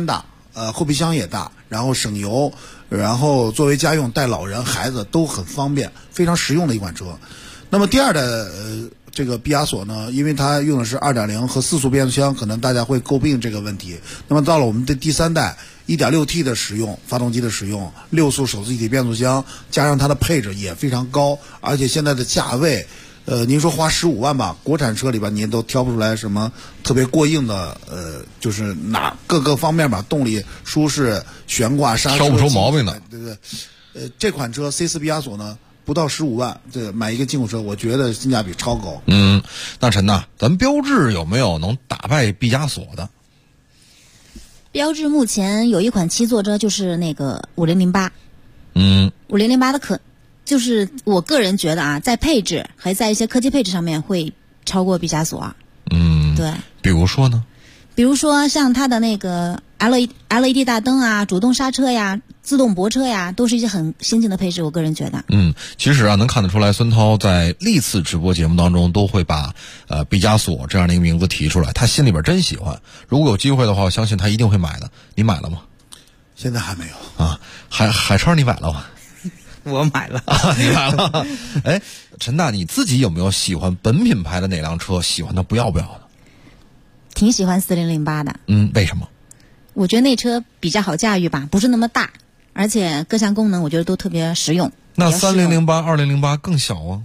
后备箱也大，然后省油，然后作为家用带老人孩子都很方便，非常实用的一款车。那么第二的这个毕加索呢，因为它用的是 2.0 和4速变速箱，可能大家会诟病这个问题。那么到了我们的第3代 1.6T 的使用，发动机的使用，6速手自一体变速箱，加上它的配置也非常高，而且现在的价位您说花15万吧，国产车里边您都挑不出来什么特别过硬的，就是哪各个方面吧，动力、舒适、悬挂、刹车， 挑不出毛病的， 对不对？这款车 C4 毕加索呢，不到15万，这买一个进口车，我觉得性价比超高。 那陈呐，咱标致有没有能打败毕加索的？ 标致目前有一款7座车，就是那个5008。5008的就是我个人觉得啊，在配置还在一些科技配置上面会超过毕加索。对。 比如说呢？ 比如说像它的那个 LED 大灯啊、主动刹车呀、自动泊车呀，都是一些很先进的配置，我个人觉得。 其实啊，能看得出来，孙涛在历次直播节目当中都会把毕加索这样的一个名字提出来，他心里边真喜欢。如果有机会的话，我相信他一定会买的。你买了吗？ 现在还没有啊。海超你买了吗？ 我买了你买了。哎，陈大，你自己有没有喜欢本品牌的哪辆车？喜欢的不要不要的？ 挺喜欢4008的。 为什么？ 我觉得那车比较好驾驭吧，不是那么大，而且各项功能我觉得都特别实用。 那3008、2008更小啊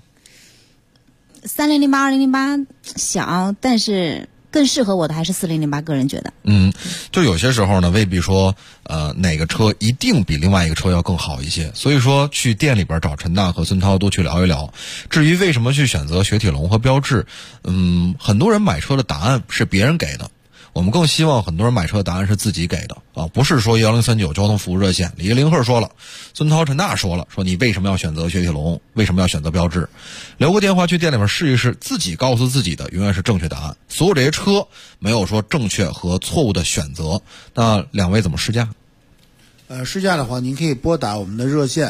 ？3008、2008小，但是更适合我的还是4008，个人觉得。 就有些时候呢，未必说哪个车一定比另外一个车要更好一些，所以说去店里边找陈大和孙涛多去聊一聊。至于为什么去选择雪铁龙和标致，很多人买车的答案是别人给的，我们更希望很多人买车的答案是自己给的啊，不是说1039交通服务热线李林鹤说了，孙涛陈大说了，说你为什么要选择雪铁龙，为什么要选择标致，留个电话去店里面试一试，自己告诉自己的永远是正确答案。所有这些车没有说正确和错误的选择。那两位怎么试驾？ 试驾的话，您可以拨打我们的热线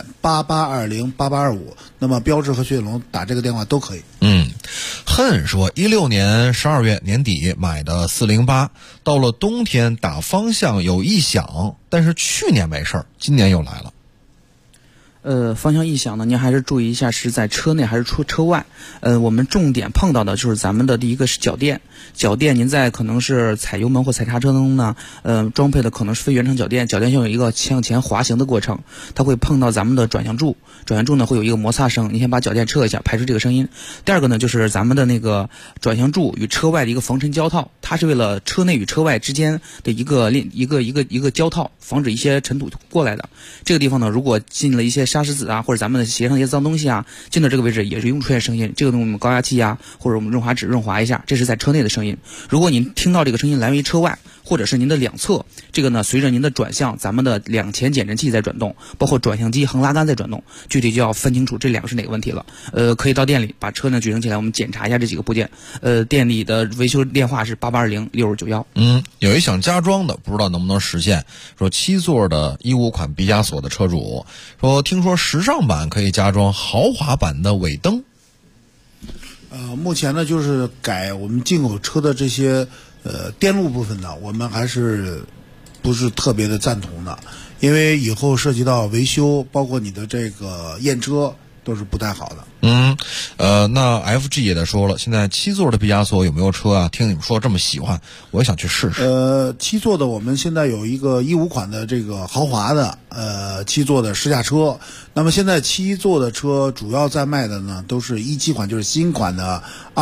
88208825，那么标致和雪铁龙打这个电话都可以。 恨说16年12月年底买的408，到了冬天打方向有异响，但是去年没事儿，今年又来了。 方向异响呢，您还是注意一下是在车内还是车外。我们重点碰到的就是咱们的第一个是脚垫，您在可能是踩油门或踩刹车中呢，装配的可能是非原厂脚垫上有一个向前滑行的过程，它会碰到咱们的转向柱呢会有一个摩擦声，您先把脚垫撤一下，排除这个声音。第二个呢，就是咱们的那个转向柱与车外的一个防尘胶套，它是为了车内与车外之间的一个胶套，防止一些尘土过来的。这个地方呢，如果进了一些砂石子啊，或者咱们的鞋上一些脏东西啊，进到这个位置也是容易出现声音。这个东西我们高压气啊，或者我们润滑纸润滑一下，这是在车内的声音。如果您听到这个声音来源于车外，或者是您的两侧，这个呢随着您的转向，咱们的两前减震器在转动，包括转向机横拉杆在转动，具体就要分清楚这两个是哪个问题了。可以到店里把车呢举升起来，我们检查一下这几个部件。店里的维修电话是88206991。 有一想加装的，不知道能不能实现。说7座的15款毕加索的车主说，听说时尚版可以加装豪华版的尾灯。 目前呢就是改我们进口车的这些电路部分呢，我们还是不是特别的赞同的，因为以后涉及到维修，包括你的这个验车都是不太好的。 那 FG 也在说了，现在7座的毕加索有没有车啊？听你们说这么喜欢，我也想去试试。 7座的我们现在有一个15款的这个豪华的7座的试驾车。那么现在7座的车主要在卖的呢，都是17款，就是新款的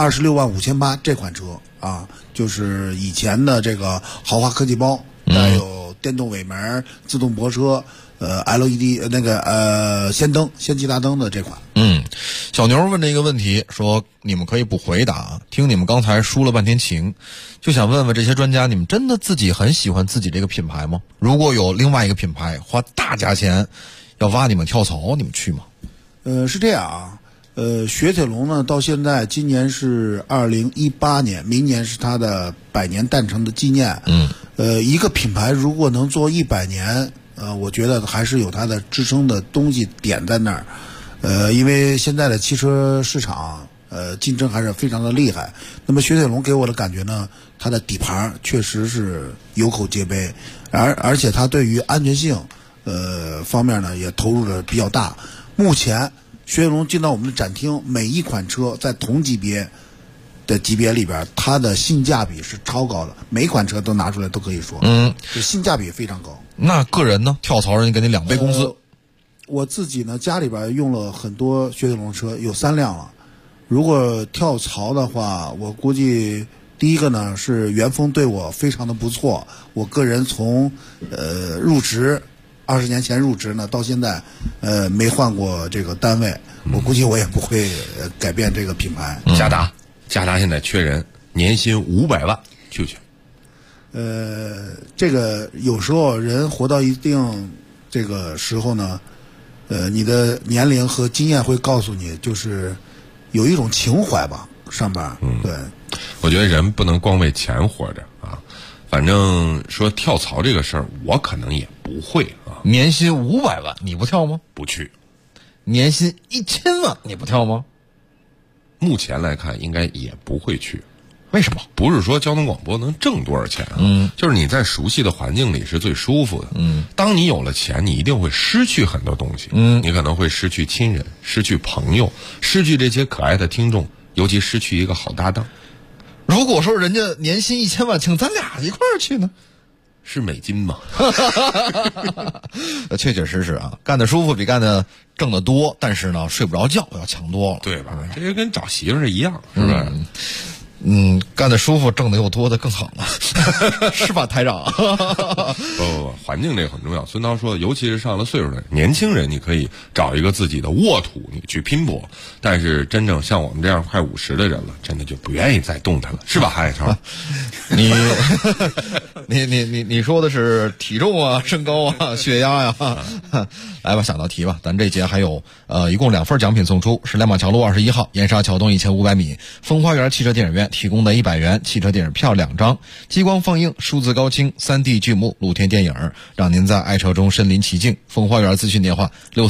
26.588这款车啊，就是以前的这个豪华科技包，带有电动尾门、自动泊车。LED 那个氙灯、氙气大灯的这款。 小牛问了一个问题，说你们可以不回答，听你们刚才输了半天情，就想问问这些专家，你们真的自己很喜欢自己这个品牌吗？如果有另外一个品牌花大价钱要挖你们跳槽，你们去吗？ 是这样啊。雪铁龙呢，到现在今年是2018年，明年是它的100年诞辰的纪念。一个品牌如果能做100年。我觉得还是有它的支撑的东西点在那儿，因为现在的汽车市场， 竞争还是非常的厉害。那么雪铁龙给我的感觉呢，它的底盘确实是有口皆碑，而且它对于安全性方面呢也投入的比较大。目前雪铁龙进到我们的展厅，每一款车在同级别里边，它的性价比是超高的，每一款车都拿出来都可以说，就性价比非常高。 那个人呢？跳槽人给你2倍工资。 我自己呢，家里边用了很多雪铁龙车，有3辆了。如果跳槽的话，我估计第一个呢是元丰对我非常的不错，我个人从入职20年前入职呢，到现在没换过这个单位，我估计我也不会改变这个品牌。 嘉达现在缺人，年薪500万，去不去？ 这个有时候人活到一定这个时候呢，你的年龄和经验会告诉你，就是有一种情怀吧，上班。对， 我觉得人不能光为钱活着啊。反正说跳槽这个事儿，我可能也不会啊。 年薪500万，你不跳吗？ 不去。 年薪1000万，你不跳吗？ 目前来看，应该也不会去。 为什么？ 不是说交通广播能挣多少钱啊，就是你在熟悉的环境里是最舒服的。当你有了钱，你一定会失去很多东西。你可能会失去亲人，失去朋友，失去这些可爱的听众，尤其失去一个好搭档。 如果说人家年薪1000万，请咱俩一块儿去呢？ 是美金吗？ 确确实实啊，干得舒服比干得挣得多，但是呢，睡不着觉要强多了， 对吧？这就跟找媳妇儿一样，是不是？ 干得舒服，挣得又多的更好了，是吧，台长？ 不，环境这个很重要。孙涛说，尤其是上了岁数的年轻人，你可以找一个自己的沃土，你去拼搏。但是真正像我们这样快50的人了，真的就不愿意再动弹了，是吧，海超？ 你说的是体重啊、身高啊、血压呀？来吧，想道题吧。咱这节还有一共2份奖品送出，是亮马桥路21号燕莎桥东1500米风花园汽车电影院提供的100元汽车电影票2张，激光放映、数字高清、3D 剧目、露天电影，让您在爱车中身临其境。风花园咨询电话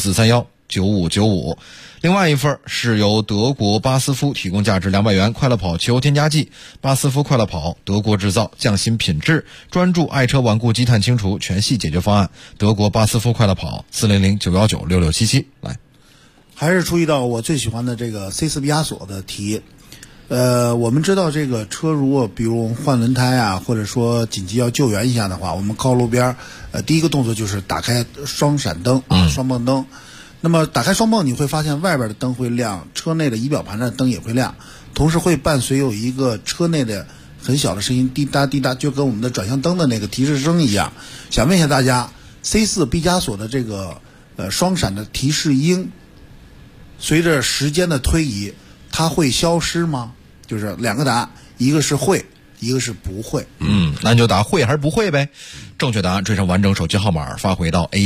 64319595。另外一份是由德国巴斯夫提供价值200元快乐跑汽油添加剂，巴斯夫快乐跑，德国制造，匠心品质，专注爱车顽固积碳清除全系解决方案。德国巴斯夫快乐跑，400-919-6677。来， 还是出一道我最喜欢的这个 C4 毕加索的题。我们知道这个车如果比如换轮胎啊，或者说紧急要救援一下的话，我们靠路边第一个动作就是打开双闪灯啊，双蹦灯。那么打开双蹦，你会发现外边的灯会亮，车内的仪表盘的灯也会亮，同时会伴随有一个车内的很小的声音，滴答滴答，就跟我们的转向灯的那个提示声一样。想问一下大家 ，C4 毕加索的这个双闪的提示音，随着时间的推移，它会消失吗？就是2个答案，一个是会，一个是不会。 那你就答会还是不会呗。正确答案追上完整手机号码发回到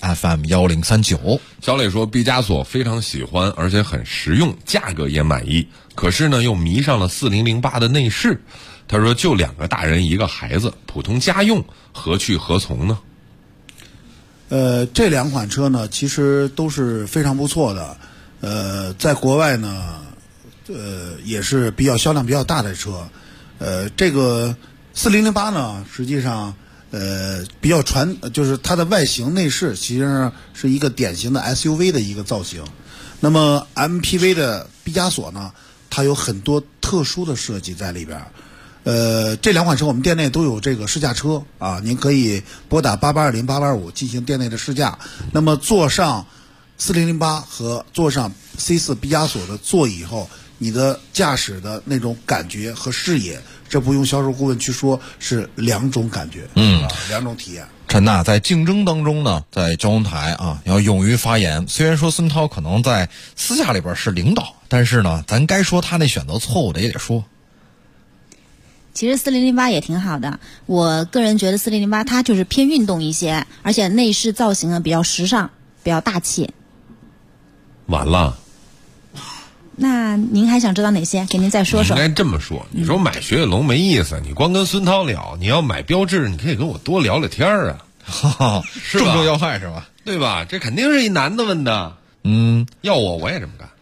ACFM1039。 小磊说，毕加索非常喜欢，而且很实用，价格也满意。可是呢，又迷上了4008的内饰。他说，就2个大人1个孩子，普通家用，何去何从呢？ 这2款车呢，其实都是非常不错的。在国外呢，也是销量比较大的车。这个4008呢，实际上比较就是它的外形内饰其实上是一个典型的 SUV 的一个造型。那么 MPV 的毕加索呢，它有很多特殊的设计在里边。这2款车我们店内都有这个试驾车啊，您可以拨打88208825进行店内的试驾。那么坐上4008和坐上 C4 毕加索的座椅以后，你的驾驶的那种感觉和视野，这不用销售顾问去说，是2种感觉，2种体验。 陈娜，在竞争当中呢，在交通台啊，要勇于发言。虽然说孙涛可能在私下里边是领导，但是呢，咱该说他那选择错误的也得说。 其实4008也挺好的，我个人觉得4008它就是偏运动一些，而且内饰造型呢比较时尚，比较大气。 完了。 那您还想知道哪些？给您再说说。 应该这么说，你说买雪铁龙没意思，你光跟孙涛聊，你要买标致，你可以跟我多聊聊天啊，是吧？ 正中要害是吧？ 对吧？这肯定是一男的问的。要我也这么干。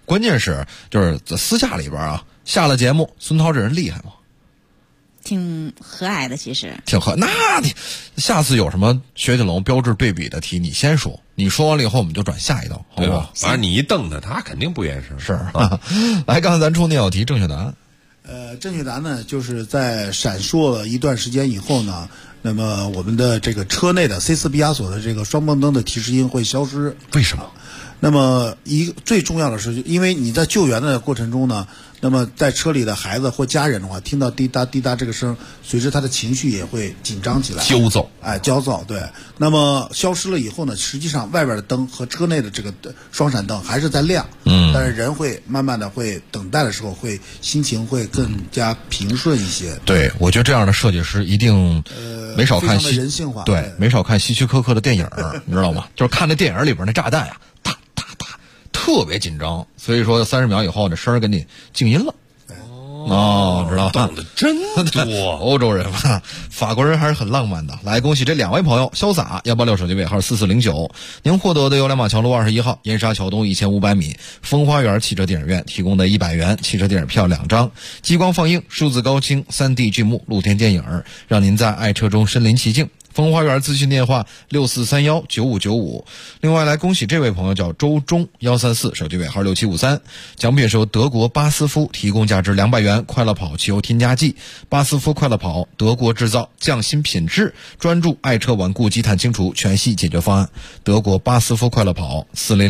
关键是就是私下里边啊，下了节目，孙涛这人厉害吗？ 挺和蔼的，其实挺和。那你下次有什么雪铁龙标致对比的题，你先说，你说完了以后我们就转下一道，好不好？ 反正你一瞪他肯定不言声。 是啊，来，刚才咱出那道题正确答案。 正确答案呢，就是在闪烁了一段时间以后呢，那么我们的这个车内的 C4 闭压锁的这个双蹦灯的提示音会消失。 为什么？ 那么最重要的是，因为你在救援的过程中呢，那么在车里的孩子或家人的话，听到滴答滴答这个声，随之他的情绪也会紧张起来， 焦躁。 焦躁。对。那么消失了以后呢，实际上外边的灯和车内的这个双闪灯还是在亮。但是人会慢慢的会等待的时候会心情会更加平顺一些。 对，我觉得这样的设计师一定没少看非常的人性化。 对，没少看希区柯克的电影，你知道吗？就是看那电影里边那炸弹啊，哒哒哒，特别紧张，所以说30秒以后这声给你静音了。知道吧？ 懂得真多。 欧洲人嘛，法国人还是很浪漫的。来，恭喜这2位朋友，潇洒186手机尾号4409，您获得的由两马桥路21号燕莎桥东1500米风花园汽车电影院提供的100元汽车电影票2张，激光放映、数字高清、3D 剧目、露天电影，让您在爱车中身临其境。风花园咨询电话64319595。另外来恭喜这位朋友叫周忠134，手机尾号6753，奖品是由德国巴斯夫提供价值200元快乐跑汽油添加剂。巴斯夫快乐跑，德国制造，匠心品质，专注爱车稳固积碳清除全系解决方案。德国巴斯夫快乐跑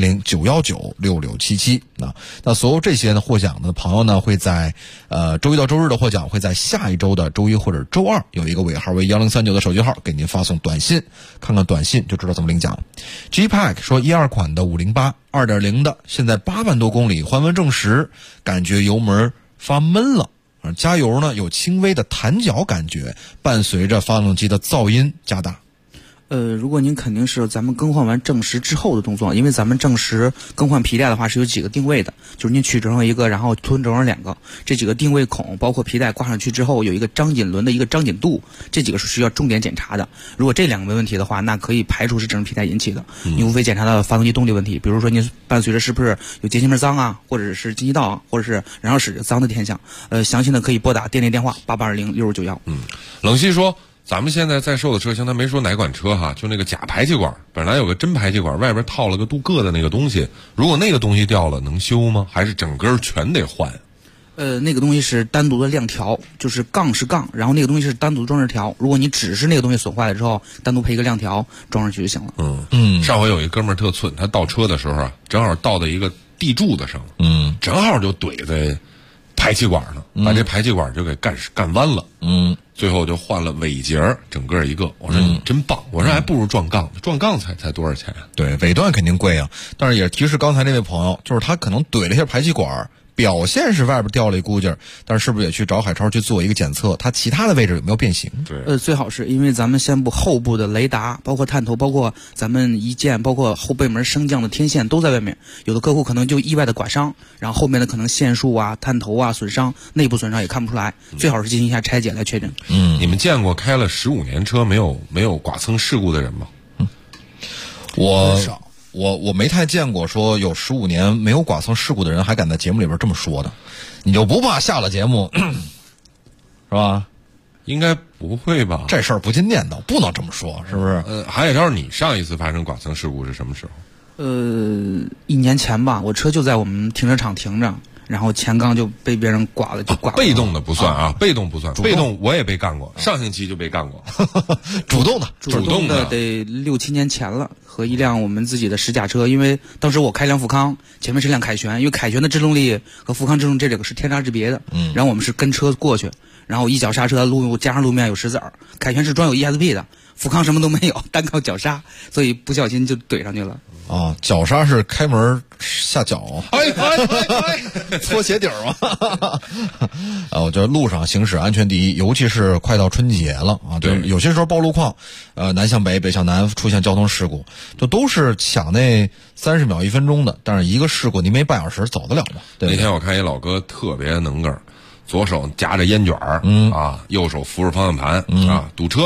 400-919-6677。那所有这些呢获奖的朋友呢，会在周一到周日的获奖会在下一周的周一或者周二有一个尾号为1039的手机号给您发送短信，看看短信就知道怎么领奖。G-Pack 说12款的508 2.0 的，现在8万多公里，还原正时，感觉油门发闷了，加油呢有轻微的弹脚感觉，伴随着发动机的噪音加大。 如果您肯定是咱们更换完正时之后的动作，因为咱们正时更换皮带的话是有几个定位的，就是您取正上一个，然后吞正上2个，这几个定位孔包括皮带挂上去之后有一个张紧轮的一个张紧度，这几个是需要重点检查的。如果这2个没问题的话，那可以排除是正时皮带引起的。你无非检查到发动机动力问题，比如说您伴随着是不是有节气门脏啊，或者是进气道啊，或者是燃烧室脏的天象。详细的可以拨打店内电话88206991。 冷西说咱们现在在售的车型，他没说哪款车哈，就那个假排气管，本来有个真排气管，外边套了个镀铬的那个东西，如果那个东西掉了能修吗？还是整根全得换？ 那个东西是单独的亮条，就是杠是杠，然后那个东西是单独的装饰条。如果你只是那个东西损坏了之后，单独配一个亮条装上去就行了。 上回有一哥们儿特寸，他倒车的时候啊，正好倒在一个地柱子上，正好就怼在排气管呢，把这排气管就给干弯了。最后就换了尾节，整个一个。我说你真棒，我说还不如撞杠，撞杠才多少钱啊？ 对，尾段肯定贵啊，但是也提示刚才那位朋友，就是他可能怼了一下排气管，表现是外边掉了一股劲儿，但是是不是也去找海超去做一个检测，它其他的位置有没有变形？ 对， 最好是因为咱们先部后部的雷达，包括探头，包括咱们一键，包括后背门升降的天线都在外面。有的客户可能就意外的刮伤，然后后面的可能线束啊、探头啊损伤，内部损伤也看不出来，最好是进行一下拆解来确定。 你们见过开了15年车没有剐蹭事故的人吗？ 我没太见过说有15年没有剐蹭事故的人还敢在节目里边这么说的，你就不怕下了节目是吧？ 应该不会吧？ 这事儿不禁念叨，不能这么说，是不是？ 韩小超，你上一次发生剐蹭事故是什么时候 ？1年前吧，我车就在我们停车场停着。然后前杠就被别人刮了，就刮了。 被动的不算啊，被动不算，被动我也被干过，上星期就被干过。 主动的得6、7年前了，和一辆我们自己的试驾车，因为当时我开辆富康，前面是辆凯旋，因为凯旋的制动力和富康制动这两个是天差之别的。然后我们是跟车过去，然后一脚刹车，加上路面有石子儿，凯旋是装有 ESP 的。富康什么都没有，单靠脚刹，所以不小心就怼上去了。 脚刹是开门下脚，搓鞋底儿嘛。我觉得路上行驶安全第一，尤其是快到春节了啊，对，有些时候报路况，南向北，北向南出现交通事故，就都是抢那30秒1分钟的，但是一个事故你没半小时走得了吗？对。 那天我看一老哥特别能干，左手夹着烟卷儿，右手扶着方向盘，堵车嘛。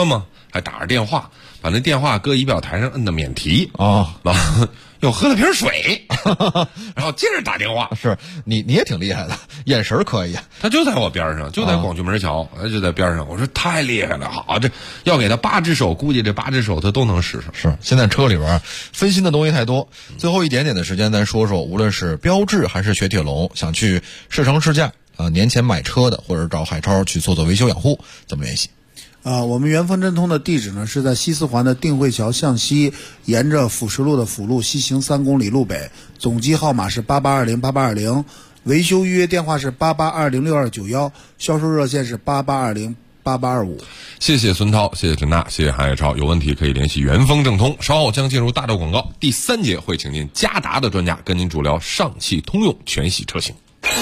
还打着电话，把那电话搁仪表台上摁的免提啊， 然后又喝了瓶水，然后接着打电话。 是你也挺厉害的，眼神可以。 他就在我边上，就在广渠门桥，就在边上。我说太厉害了，好，这要给他8只手，估计这8只手他都能使上。 是，现在车里边分心的东西太多。最后一点点的时间，咱说说，无论是标致还是雪铁龙，想去试乘试驾年前买车的，或者找海超去做维修养护，怎么联系？ 我们元丰真通的地址呢是在西四环的定慧桥向西，沿着辅石路的辅路西行3公里路北，总机号码是88208820，维修预约电话是88206291，销售热线是88208825。 谢谢孙涛，谢谢陈娜，谢谢韩海超。有问题可以联系元丰正通。稍后将进入大道广告，第3节会请进嘉达的专家跟您主聊上汽通用全系车型。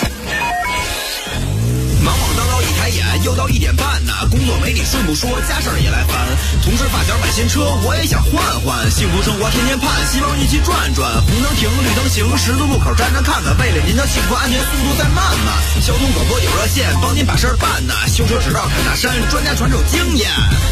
忙忙叨叨一抬眼，又到1点半呢，工作没你顺不说，家事儿也来烦。同事发小买新车，我也想换换，幸福生活天天盼，希望一起转转。红灯停，绿灯行，十字路口站站看看，为了您的幸福安全，速度再慢慢。交通广播有热线，帮您把事儿办呢。修车只道砍大山，专家传授经验。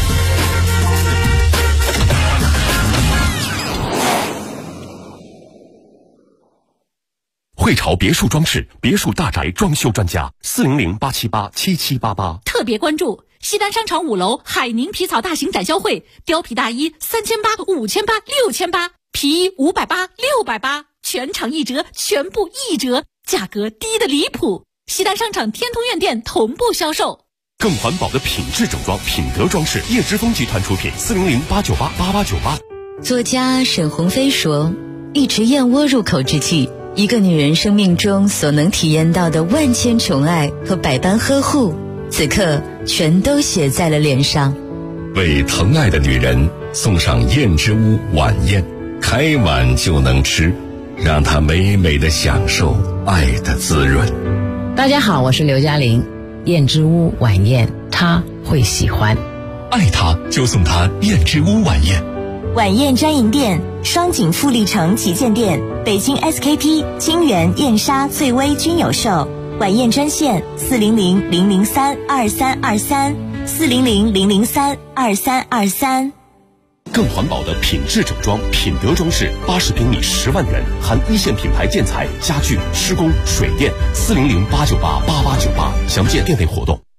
汇潮别墅装饰，别墅大宅装修专家，400-878-7788。 特别关注西单商场5楼海宁皮草大型展销会，貂皮大衣3800、5800、6800，皮衣580、680，全场1折，全部1折，价格低得离谱。西单商场天通苑店同步销售。 更环保的品质整装，品德装饰，叶之峰集团出品，400-898-8898。 作家沈鸿飞说，一池燕窝入口之际，一个女人生命中所能体验到的万千宠爱和百般呵护，此刻全都写在了脸上。 为疼爱的女人送上燕之屋晚宴，开碗就能吃，让她美美的享受爱的滋润。 大家好，我是刘嘉玲。燕之屋晚宴，她会喜欢。 爱她就送她燕之屋晚宴。 晚宴专营店：双井富力城旗舰店、北京 SKP、金源、燕莎、翠微均有售。晚宴专线400-003-2323，400-003-2323。 更环保的品质整装，品德装饰，80平米10万元，含一线品牌建材、家具、施工、水电。400-898-8898，详见店内活动。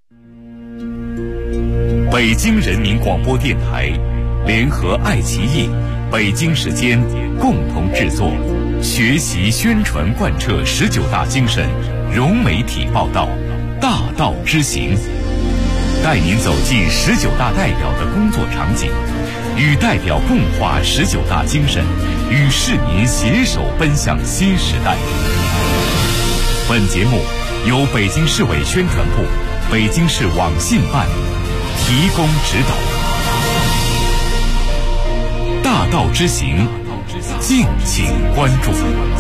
北京人民广播电台联合爱奇艺、北京时间共同制作，学习宣传贯彻19大精神，融媒体报道，大道之行，带您走进19大代表的工作场景，与代表共话19大精神，与市民携手奔向新时代。本节目由北京市委宣传部、北京市网信办提供指导。大道之行，敬请关注。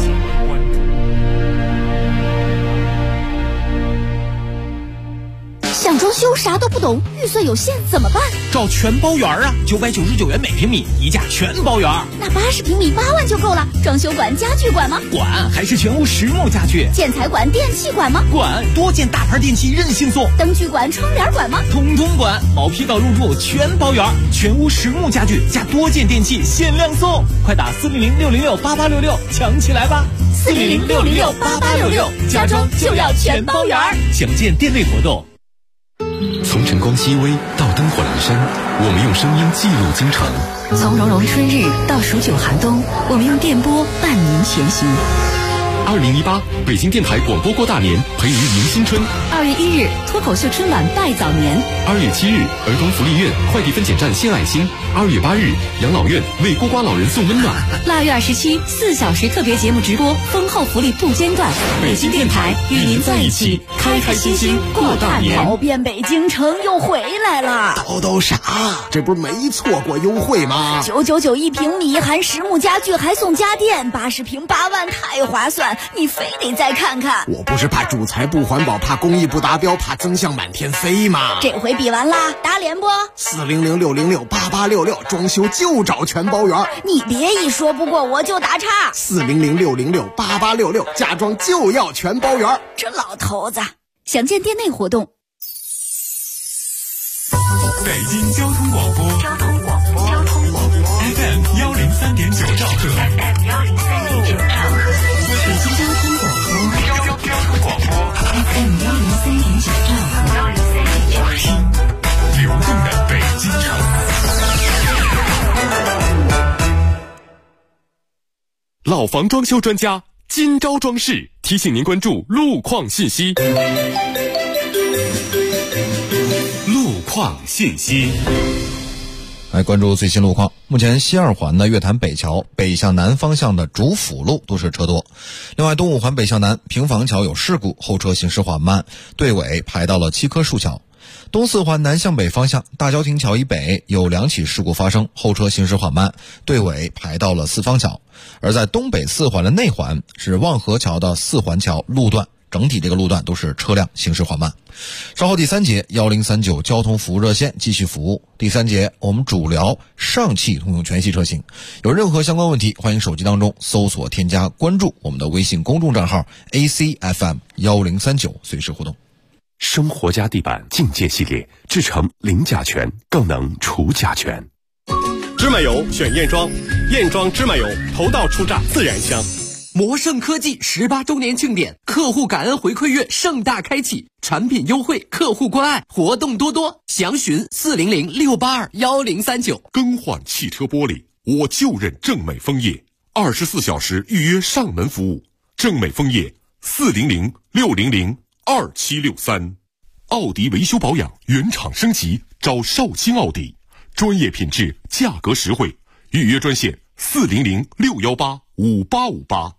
想装修啥都不懂，预算有限怎么办？ 找全包园啊，999元每平米，一价全包园。 那80平米8万就够了。装修管、家具管吗？ 管，还是全屋实木家具。 建材管、电器管吗？ 管，多件大牌电器任性送。 灯具管、窗帘管吗？ 统统管，毛坯到入住全包园，全屋实木家具加多件电器限量送，快打400-606-8866抢起来吧！400-606-8866，家装就要全包园。详见店内活动。 从晨光熹微到灯火阑珊，我们用声音记录京城； 从融融春日到数九寒冬，我们用电波伴您前行。 2018北京电台广播过大年，陪您迎新春。 2月1日脱口秀春晚拜早年。 2月7日儿童福利院快递分拣站献爱心。2月8日养老院为孤寡老人送温暖。 腊月27 4小时特别节目直播，丰厚福利不间断。 北京电台与您在一起，开开心心过大年。 跑遍北京城又回来了。 叨啥？这不是没错过优惠吗 ？999一平米，含实木家具还送家电，80平8万，太划算！你非得再看看。 我不是怕主材不环保，怕工艺不达标，怕增项满天飞吗？ 这回比完啦，打脸不 ？400-606-8866，装修就找全包园。 你别一说不过我就打岔。 400-606-8866，家装就要全包园。 这老头子，详见店内活动。 北京交通广播FM 103.9兆赫，北京交通广播 FM 103.9兆赫，听流动的北京城。老房装修专家今朝装饰提醒您关注路况信息。路况信息， 来关注最新路况。目前西二环的月坛北桥北向南方向的主辅路都是车多。另外，东五环北向南平房桥有事故，后车行驶缓慢，队尾排到了七棵树桥。东四环南向北方向大郊亭桥以北有2起事故发生，后车行驶缓慢，队尾排到了四方桥。而在东北四环的内环是望河桥的四环桥路段，整体这个路段都是车辆行驶缓慢。稍后第3节1039交通服务热线继续服务。第3节我们主聊上汽通用全系车型，有任何相关问题，欢迎手机当中搜索添加关注我们的微信公众账号 ACFM1039，随时互动。 生活家地板境界系列，制成零甲醛，更能除甲醛。 芝麻油选燕庄，燕庄芝麻油头道出榨，自然香。 魔盛科技18周年庆典，客户感恩回馈月盛大开启，产品优惠，客户关爱，活动多多，详询400-682-1039。 更换汽车玻璃，我就认正美枫叶，24小时预约上门服务。正美枫叶400-600-2763。奥迪维修保养原厂升级，找绍兴奥迪，专业品质，价格实惠，预约专线400-618-5858。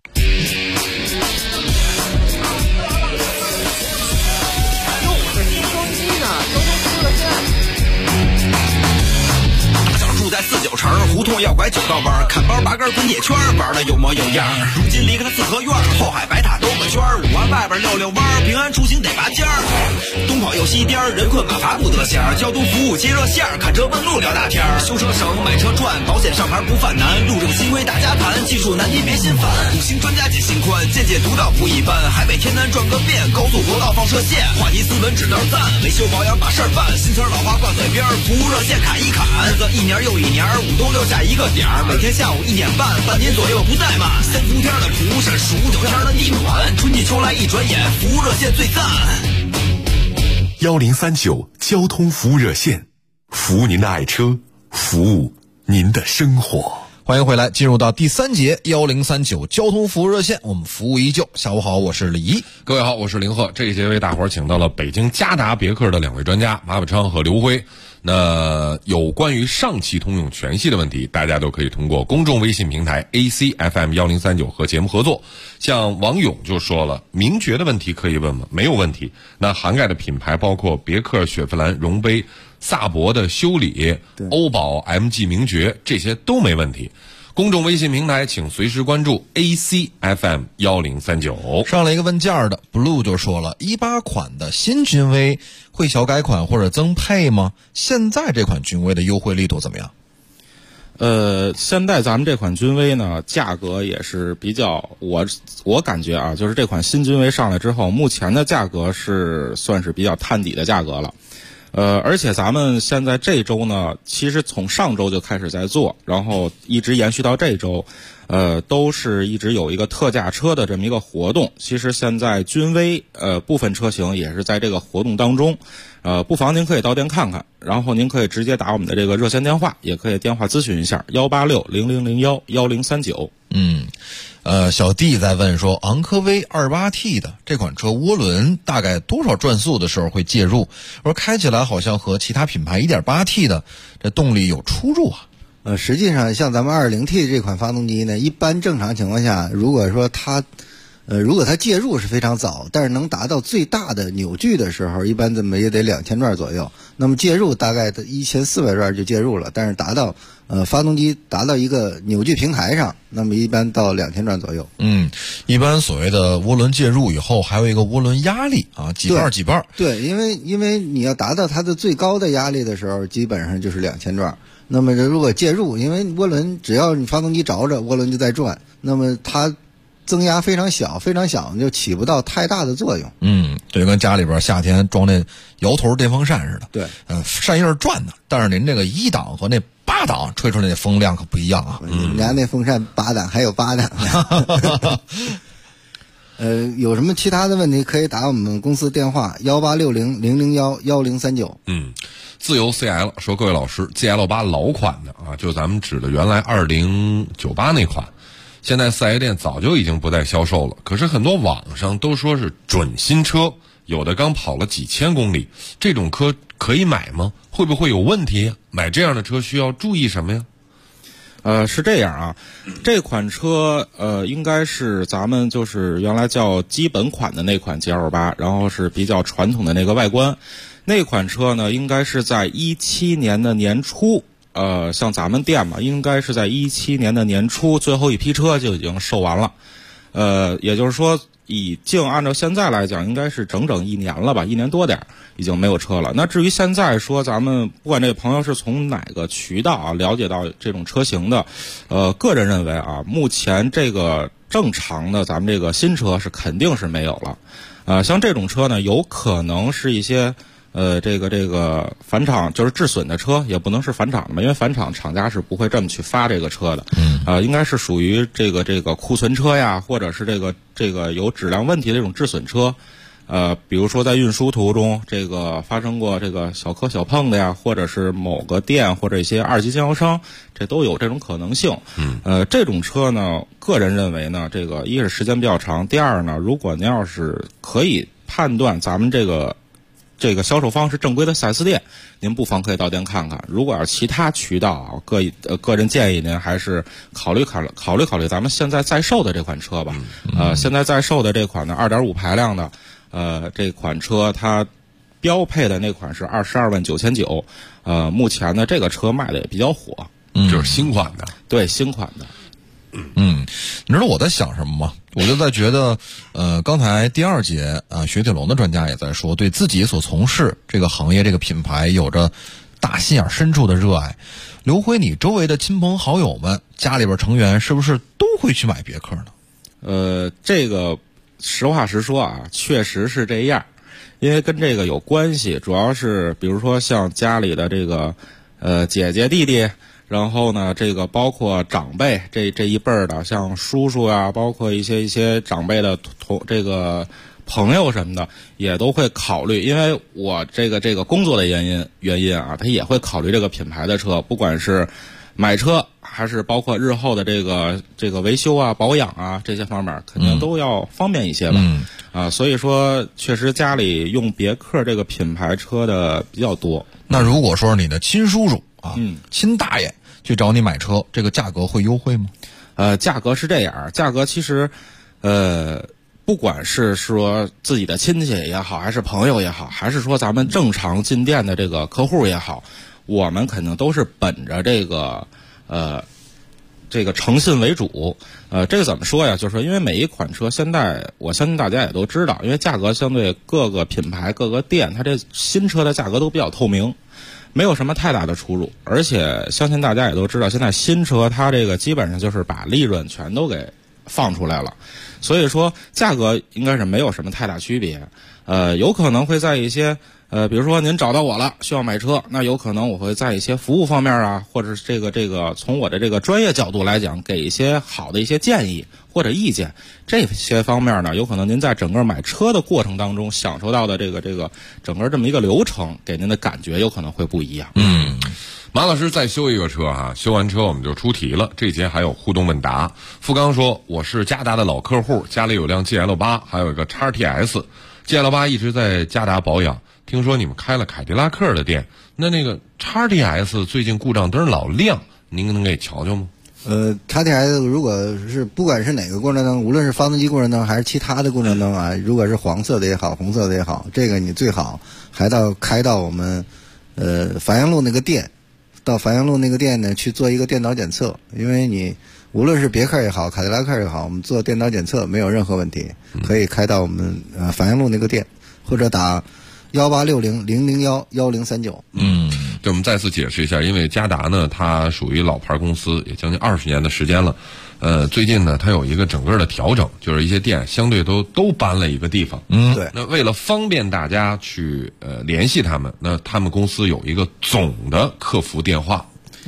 住在49城胡同要拐9道弯，看包拔根滚铁圈，玩的有模有样。如今离开了四合院，后海白塔兜个圈，5环外边溜弯，平安出行得拔尖儿。东跑又西颠，人困马乏不得闲。交通服务接热线，看车问路聊大天。修车省，买车赚，保险上牌不犯难。路政新规大家谈，技术难题别心烦。5星专家解心宽，见解独到不一般。海北天南转个遍，高速国道放射线。话题斯文指道赞，维修保养把事儿办。新词老话挂嘴边，服务热线砍一砍。日子一年又一年，5都留下一个点儿。每天下午1点半，半年左右不怠慢。3伏天的蒲扇，数9天的地暖，春季秋来一转眼，服务热线最赞。 1039交通服务热线，服务您的爱车，服务您的生活。 欢迎回来，进入到第3节1039交通服务热线，我们服务依旧。下午好，我是李怡。 各位好，我是林鹤。这一节为大伙儿请到了北京嘉达别克的2位专家马伟昌和刘辉。那有关于上汽通用全系的问题，大家都可以通过公众微信平台 ACFM1039 和节目合作。像王勇就说了，名爵的问题可以问吗？没有问题。那涵盖的品牌包括别克、雪佛兰、荣杯、萨博的修理、欧宝、MG 名爵，这些都没问题。公众微信平台请随时关注 ACFM1039。 上了一个问价的 Blue 就说了，18款的新君威会小改款或者增配吗？现在这款君威的优惠力度怎么样？ 现在咱们这款君威呢，价格也是比较，我感觉啊，就是这款新君威上来之后，目前的价格是算是比较探底的价格了。而且咱们现在这周呢，其实从上周就开始在做，然后一直延续到这周，都是一直有一个特价车的这么一个活动。其实现在君威部分车型也是在这个活动当中，不妨您可以到店看看，然后您可以直接打我们的这个热线电话，也可以电话咨询一下186-0001-1039。 小弟在问说，昂科威 28T 的这款车涡轮大概多少转速的时候会介入？我说开起来好像和其他品牌 1.8T 的这动力有出入啊。 实际上像咱们 2.0T 这款发动机呢，一般正常情况下，如果它介入是非常早，但是能达到最大的扭矩的时候，一般怎么也得2000转左右。那么介入大概1400转就介入了，但是达到发动机达到一个扭矩平台上，那么一般到2000转左右。 一般所谓的涡轮介入以后，还有一个涡轮压力啊，几瓣。 对，因为你要达到它的最高的压力的时候，基本上就是2000转。那么如果介入，因为涡轮只要你发动机着着，涡轮就在转，那么它增压非常小，非常小就起不到太大的作用。 就跟家里边夏天装那摇头电风扇似的。 对， 扇叶转的，但是您这个1档和那8档吹出来那风量可不一样啊。 你们家那风扇8档还有8档。有什么其他的问题可以打我们公司电话1860-001-1039。 自由 CL 说，各位老师 ，GL8 老款的啊，就咱们指的原来2098那款，现在4S店早就已经不再销售了。可是很多网上都说是准新车，有的刚跑了几千公里，这种车可以买吗？会不会有问题呀？买这样的车需要注意什么呀？ 是这样啊，这款车应该是咱们就是原来叫基本款的那款 GL8，然后是比较传统的那个外观。那款车呢，应该是在17年的年初，像咱们店嘛，应该是在17年的年初，最后一批车就已经售完了。也就是说，已经按照现在来讲，应该是整整1年了吧，1年多点，已经没有车了。那至于现在说，咱们不管这个朋友是从哪个渠道啊了解到这种车型的，个人认为啊，目前这个正常的咱们这个新车是肯定是没有了。像这种车呢，有可能是一些。这个返厂就是质损的车，也不能是返厂的嘛，因为返厂厂家是不会这么去发这个车的。应该是属于这个库存车呀，或者是这个有质量问题的这种质损车。比如说在运输途中，这个发生过这个小磕小碰的呀，或者是某个店或者一些2级经销商，这都有这种可能性。这种车呢，个人认为呢，这个一是时间比较长，第二呢，如果您要是可以判断咱们这个销售方是正规的 4S 店，您不妨可以到店看看。如果要是其他渠道啊，个人建议您还是考虑咱们现在在售的这款车吧。现在在售的这款呢，2.5排量的，这款车它标配的那款是22.999万，目前呢这个车卖的也比较火， 就是新款的。 对，新款的。 你知道我在想什么吗？我就在觉得，刚才第2节雪铁龙的专家也在说，对自己所从事这个行业、这个品牌有着大心眼深处的热爱。刘辉，你周围的亲朋好友们，家里边成员是不是都会去买别克呢？ 这个实话实说啊，确实是这样，因为跟这个有关系，主要是比如说像家里的这个姐姐弟弟。然后呢，这个包括长辈这一辈儿的，像叔叔啊，包括一些长辈的这个朋友什么的，也都会考虑。因为我这个工作的原因啊，他也会考虑这个品牌的车，不管是买车还是包括日后的这个维修啊、保养啊这些方面，肯定都要方便一些吧。所以说确实家里用别克这个品牌车的比较多。 那如果说你的亲叔叔啊，亲大爷去找你买车，这个价格会优惠吗？ 价格是这样，价格其实，不管是说自己的亲戚也好，还是朋友也好，还是说咱们正常进店的这个客户也好，我们肯定都是本着这个诚信为主。这个怎么说呀？就是说，因为每一款车现在，我相信大家也都知道，因为价格相对各个品牌、各个店，它这新车的价格都比较透明。没有什么太大的出入，而且相信大家也都知道，现在新车它这个基本上就是把利润全都给放出来了，所以说价格应该是没有什么太大区别。有可能会在一些比如说您找到我了，需要买车，那有可能我会在一些服务方面啊，或者是这个从我的这个专业角度来讲，给一些好的一些建议或者意见。这些方面呢，有可能您在整个买车的过程当中享受到的这个整个这么一个流程，给您的感觉有可能会不一样。 马老师再修一个车哈，修完车我们就出题了。这节还有互动问答。富刚说，我是嘉达的老客户，家里有辆 GL8， 还有一个 XTS。GL8 一直在嘉达保养，听说你们开了凯迪拉克的店，那个 XTS 最近故障灯老亮，您能给瞧瞧吗 ？XTS 如果是不管是哪个故障灯，无论是发动机故障灯还是其他的故障灯啊，如果是黄色的也好，红色的也好，这个你最好开到我们繁阳路那个店，到繁阳路那个店呢去做一个电脑检测，因为你无论是别克也好，凯迪拉克也好，我们做电脑检测没有任何问题，可以开到我们繁阳路那个店，或者打1860-001-1039。 这我们再次解释一下，因为嘉达呢，它属于老牌公司，也将近20年的时间了。最近呢，它有一个整个的调整，就是一些店相对都搬了一个地方。 对。 那为了方便大家去联系他们，那他们公司有一个总的客服电话。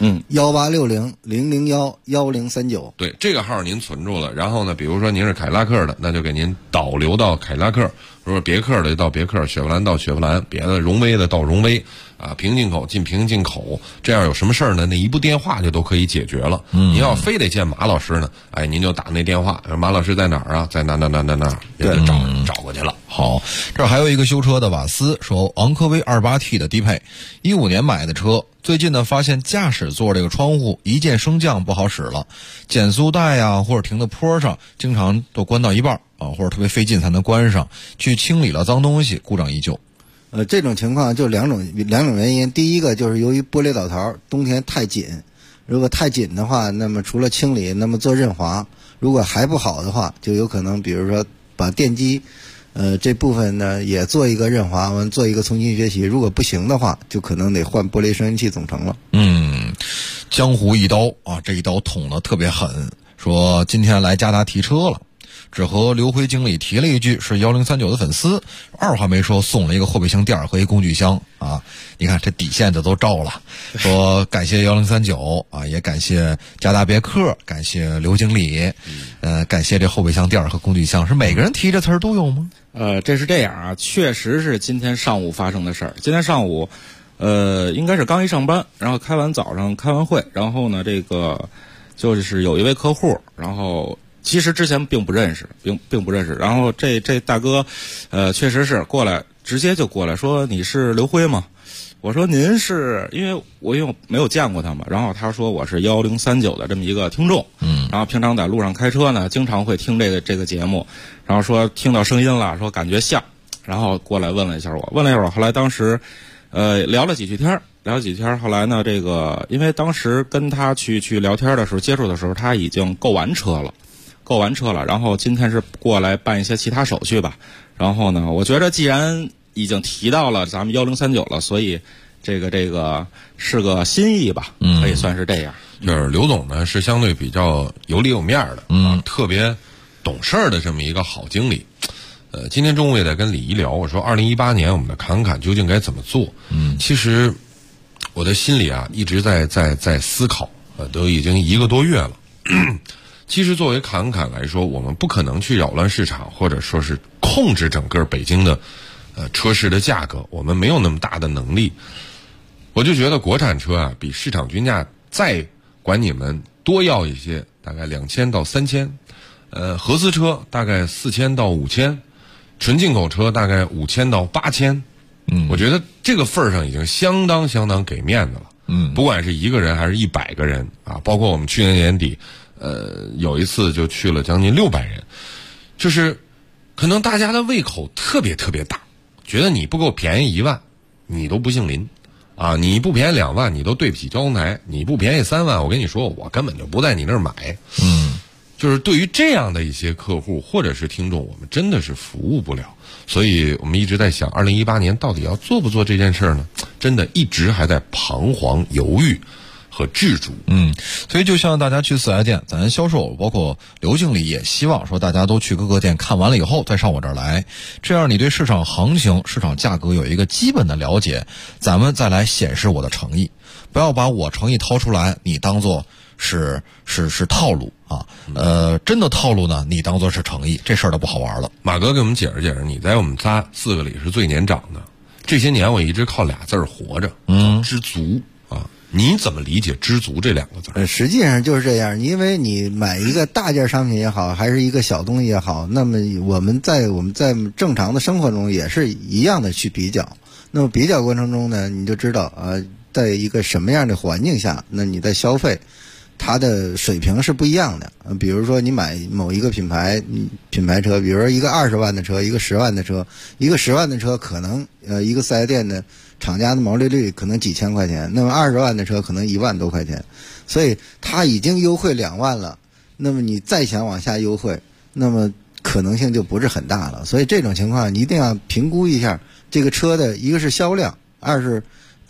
1860-001-1039。 对，这个号您存住了，然后呢，比如说您是凯迪拉克的，那就给您导流到凯迪拉克；如果别克的就到别克，雪佛兰到雪佛兰，别的荣威的到荣威，啊，平进口进平进口，这样有什么事儿呢？那一部电话就都可以解决了。您要非得见马老师呢，哎，您就打那电话，马老师在哪儿啊？在哪，也就找过去了。 好，这儿还有一个修车的瓦斯说，昂科威 28T 的低配，15年买的车，最近呢发现驾驶座这个窗户一键升降不好使了，减速带呀或者停在坡上，经常都关到一半啊，或者特别费劲才能关上，去清理了脏东西，故障依旧。 这种情况就两种原因，第一个就是由于玻璃导槽冬天太紧，如果太紧的话，那么除了清理，那么做润滑，如果还不好的话，就有可能比如说把电机这部分呢也做一个润滑，我们做一个重新学习，如果不行的话，就可能得换玻璃收音器总成了。 江湖一刀啊，这一刀捅得特别狠，说今天来嘉达提车了，只和刘辉经理提了一句是1039的粉丝，二话没说送了一个后备箱垫和一工具箱啊！你看这底线的都照了，说感谢1039啊，也感谢嘉达别克，感谢刘经理，感谢这后备箱垫和工具箱，是每个人提这词儿都有吗？ 这是这样啊，确实是今天上午发生的事儿。今天上午，应该是刚一上班，然后早上开完会，然后呢，这个就是有一位客户，然后其实之前并不认识，并不认识。然后这大哥，确实是过来，直接就过来说：“你是刘辉吗？”我说：“您是？”因为我没有见过他嘛。然后他说：“我是1039的这么一个听众。”然后平常在路上开车呢，经常会听这个节目。然后说听到声音了，说感觉像，然后过来问了一下我，后来当时，聊了几句天。后来呢，这个因为当时跟他去聊天的时候，接触的时候，他已经购完车了。然后今天是过来办一些其他手续吧。然后呢，我觉得既然已经提到了咱们1039了，所以这个是个心意吧，可以算是这样。 就是刘总呢是相对比较有里有面的，特别懂事儿的这么一个好经理。今天中午也在跟李怡聊，我说2018年我们的侃侃究竟该怎么做？其实我的心里啊一直在思考，都已经1个多月了。其实作为侃侃来说，我们不可能去扰乱市场，或者说是控制整个北京的车市的价格，我们没有那么大的能力。我就觉得国产车啊比市场均价再管你们多要一些，大概2000到3000，合资车大概4000到5000，纯进口车大概5000到8000。我觉得这个份儿上已经相当给面子了。不管是1个人还是100个人啊，包括我们去年年底，有一次就去了将近600人，就是可能大家的胃口特别大，觉得你不够便宜1万，你都不姓林啊！你不便宜2万，你都对不起交通台；你不便宜3万，我跟你说，我根本就不在你那儿买。就是对于这样的一些客户或者是听众，我们真的是服务不了。所以我们一直在想，2018年到底要做不做这件事呢？真的一直还在彷徨犹豫和自主。 所以就像大家去4S店，咱销售包括刘经理也希望说大家都去各个店看完了以后再上我这儿来，这样你对市场行情、市场价格有一个基本的了解，咱们再来显示我的诚意，不要把我诚意掏出来，你当做是套路啊。真的套路呢，你当做是诚意，这事儿就不好玩了。 马哥给我们解释，你在我们仨4个里是最年长的，这些年我一直靠俩字儿活着，知足啊。你怎么理解知足这2个字？ 实际上就是这样，因为你买一个大件商品也好，还是一个小东西也好，那么我们在正常的生活中也是一样的去比较。那么比较过程中呢，你就知道在一个什么样的环境下，那你在消费它的水平是不一样的。比如说你买某一个品牌车，比如说一个20万的车，一个10万的车，一个10万的车可能一个4S店的厂家的毛利率可能几千块钱，那么20万的车可能1万多块钱，所以它已经优惠2万了，那么你再想往下优惠，那么可能性就不是很大了。所以这种情况你一定要评估一下这个车的，一个是销量，二是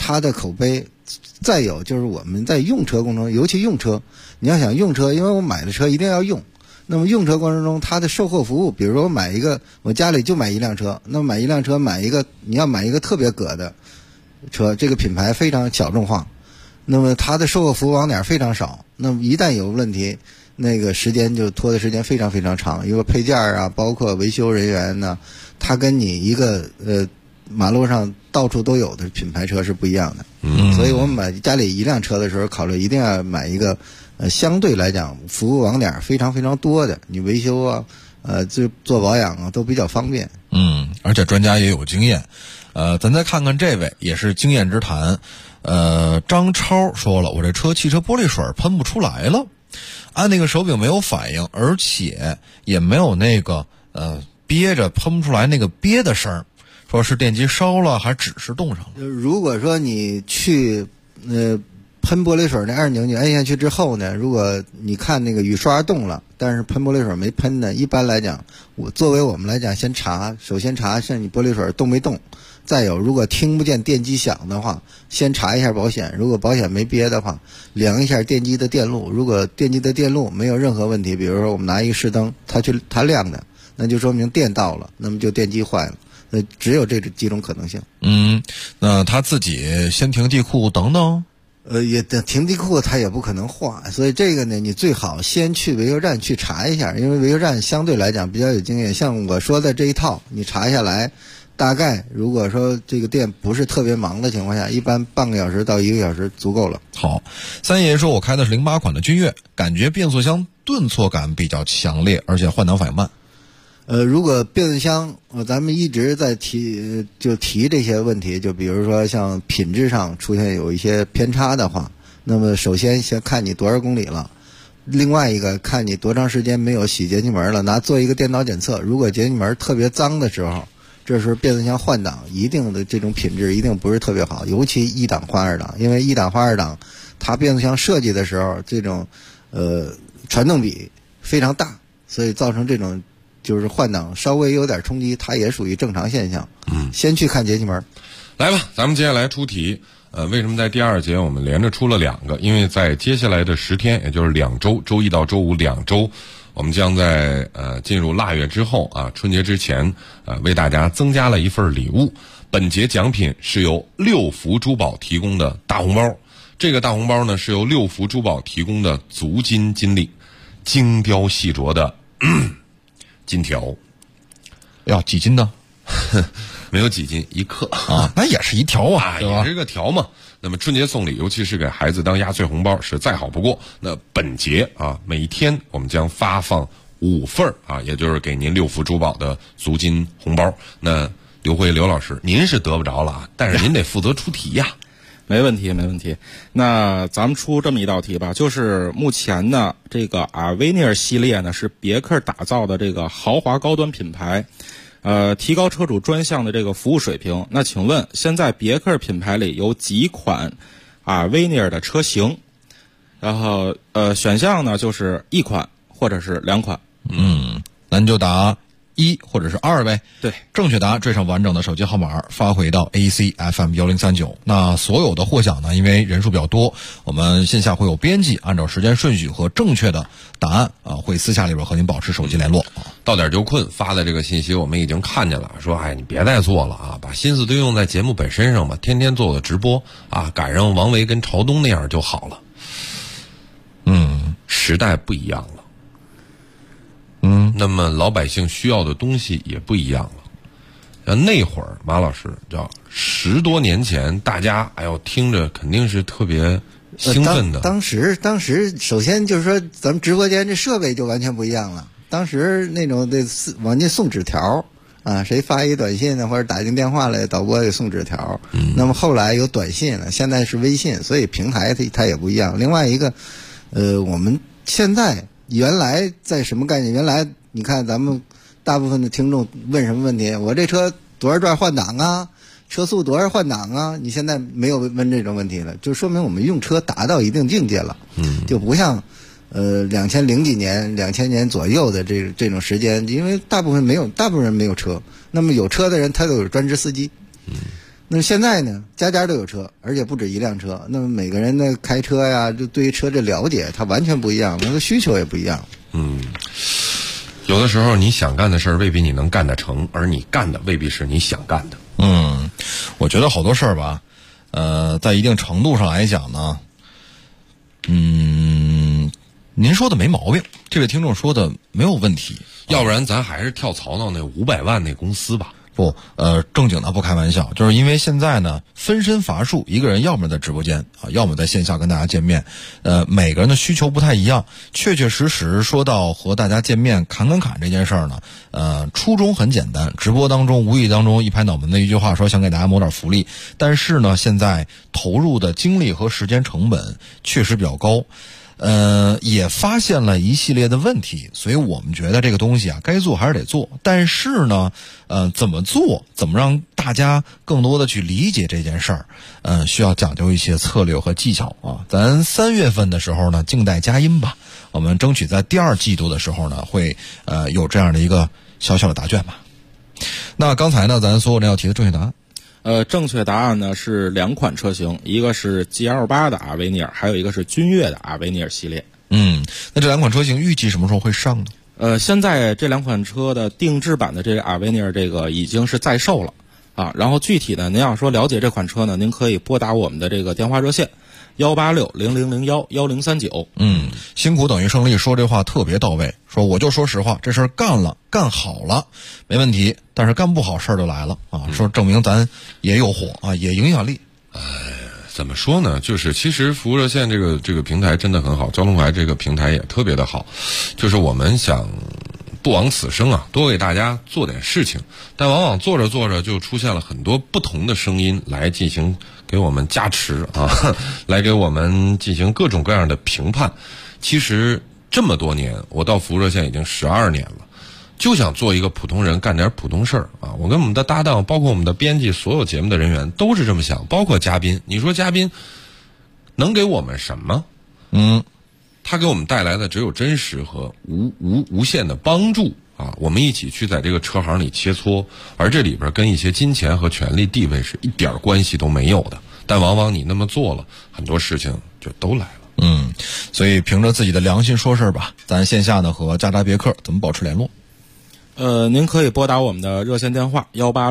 它的口碑。再有就是我们在用车过程中，尤其用车，你要想用车，因为我买的车一定要用。那么用车过程中，它的售后服务，比如说我家里就买一辆车，那么买一辆车你要买一个特别葛的车，这个品牌非常小众化，那么它的售后服务网点非常少，那么一旦有问题，那个时间就拖的时间非常非常长，一个配件啊，包括维修人员呢，他跟你一个马路上到处都有的品牌车是不一样的。所以我们买家里一辆车的时候，考虑一定要买一个相对来讲服务网点非常非常多的，你维修啊做保养啊都比较方便。 而且专家也有经验。咱再看看这位也是经验之谈。张超说了，我这车汽车玻璃水喷不出来了，按那个手柄没有反应，而且也没有那个憋着喷不出来那个憋的声，说是电机烧了还只是冻上了。 如果说你去喷玻璃水那按钮你按下去之后呢，如果你看那个雨刷动了，但是喷玻璃水没喷呢，一般来讲作为我们来讲，首先查像你玻璃水动没动，再有如果听不见电机响的话，先查一下保险，如果保险没憋的话，量一下电机的电路，如果电机的电路没有任何问题，比如说我们拿一个试灯它亮的，那就说明电到了，那么就电机坏了，那只有这几种可能性。 那他自己先停地库等等。 也停地库它也不可能坏，所以这个呢，你最好先去维修站去查一下，因为维修站相对来讲比较有经验。像我说的这一套，你查下来，大概如果说这个店不是特别忙的情况下，一般半个小时到1个小时足够了。 好，三爷说我开的是08款的君越，感觉变速箱顿挫感比较强烈，而且换挡反应慢。 如果变速箱，咱们一直在提这些问题，就比如说像品质上出现有一些偏差的话，那么首先看你多少公里了，另外一个看你多长时间没有洗节气门了，做一个电脑检测，如果节气门特别脏的时候，这时候变速箱换挡一定的这种品质一定不是特别好，尤其1档换2档，因为1档换2档，它变速箱设计的时候这种传动比非常大，所以造成这种就是换挡稍微有点冲击，它也属于正常现象。先去看节气门。 来吧，咱们接下来出题。为什么在第2节我们连着出了2个？因为在接下来的10天，也就是2周，周一到周五2周，我们将在进入腊月之后啊，春节之前为大家增加了一份礼物。本节奖品是由六福珠宝提供的大红包，这个大红包呢是由六福珠宝提供的足金金粒，精雕细琢的金条。 要几斤呢？ 没有几斤，1克啊，那也是一条啊，对吧？ 也是个条嘛。那么春节送礼，尤其是给孩子当压岁红包，是再好不过。那本节啊，每天我们将发放5份啊，也就是给您六福珠宝的足金红包。那刘老师，您是得不着了啊，但是您得负责出题呀。 没问题，没问题。那咱们出这么一道题吧，就是目前呢，这个阿维尼尔系列呢是别克打造的这个豪华高端品牌。提高车主专项的这个服务水平。那请问，现在别克品牌里有几款维尼尔的车型？然后选项呢就是1款或者是2款。 咱就答1或者是2呗。 对， 正确答缀上完整的手机号码发回到 ACFM1039。那所有的获奖呢，因为人数比较多，我们线下会有编辑按照时间顺序和正确的答案会私下里边和您保持手机联络。 到点就困发的这个信息我们已经看见了，说你别再做了啊，把心思都用在节目本身上吧，天天做个直播啊，赶上王维跟朝东那样就好了。时代不一样了。那么老百姓需要的东西也不一样了。那会儿马老师叫10多年前，大家听着肯定是特别兴奋的。 当时首先就是说咱们直播间这设备就完全不一样了。当时那种往进送纸条啊，谁发一短信呢，或者打进电话来，导播给送纸条。那么后来有短信了，现在是微信，所以平台它也不一样。另外一个，我们现在原来在什么概念？原来你看咱们大部分的听众问什么问题？我这车多少转换挡啊？车速多少换挡啊？你现在没有问这种问题了，就说明我们用车达到一定境界了。就不像2000几年、2000年左右的这种时间，因为大部分人没有车，那么有车的人他都有专职司机。 那么现在呢，家家都有车，而且不止一辆车。那么每个人的开车呀，就对于车的了解，它完全不一样，那个需求也不一样。 有的时候你想干的事儿未必你能干得成，而你干的未必是你想干的。 我觉得好多事儿吧，在一定程度上来讲呢，您说的没毛病，这位听众说的没有问题。 要不然咱还是跳槽到那500万那公司吧。 不，正经的不开玩笑，就是因为现在呢分身乏术，一个人要么在直播间啊，要么在线下跟大家见面，每个人的需求不太一样。确确实实说到和大家见面侃这件事儿呢，初衷很简单，直播当中无意当中一拍脑门的一句话说想给大家谋点福利，但是呢现在投入的精力和时间成本确实比较高。也发现了一系列的问题，所以我们觉得这个东西啊，该做还是得做。但是呢，怎么做，怎么让大家更多的去理解这件事儿，需要讲究一些策略和技巧啊。咱3月份的时候呢，静待佳音吧。我们争取在第2季度的时候呢，会有这样的一个小小的答卷吧。那刚才呢，咱所有人要提的正确答案。 正确答案呢是2款车型，一个是 GL8 的阿维尼尔，还有一个是君越的阿维尼尔系列。 那这2款车型预计什么时候会上呢？ 现在这2款车的定制版的这个阿维尼尔这个已经是在售了啊。然后具体呢，您要说了解这款车呢，您可以拨打我们的这个电话热线18600011039。 辛苦等于胜利说这话特别到位，说我就说实话，这事儿干好了没问题，但是干不好事儿就来了啊。说证明咱也有火啊，也影响力。 怎么说呢？就是其实服务热线这个平台真的很好，交通台这个平台也特别的好。就是我们想不枉此生啊，多给大家做点事情，但往往做着做着就出现了很多不同的声音来进行给我们加持啊，来给我们进行各种各样的评判。其实这么多年，我到服务热线已经12年了，就想做一个普通人，干点普通事儿啊！我跟我们的搭档，包括我们的编辑，所有节目的人员都是这么想，包括嘉宾。你说嘉宾能给我们什么？他给我们带来的只有真实和无限的帮助啊！我们一起去在这个车行里切磋，而这里边跟一些金钱和权力地位是一点关系都没有的。但往往你那么做了，很多事情就都来了。 所以凭着自己的良心说事儿吧。咱线下呢和嘉达别克怎么保持联络？ 您可以拨打我们的热线电话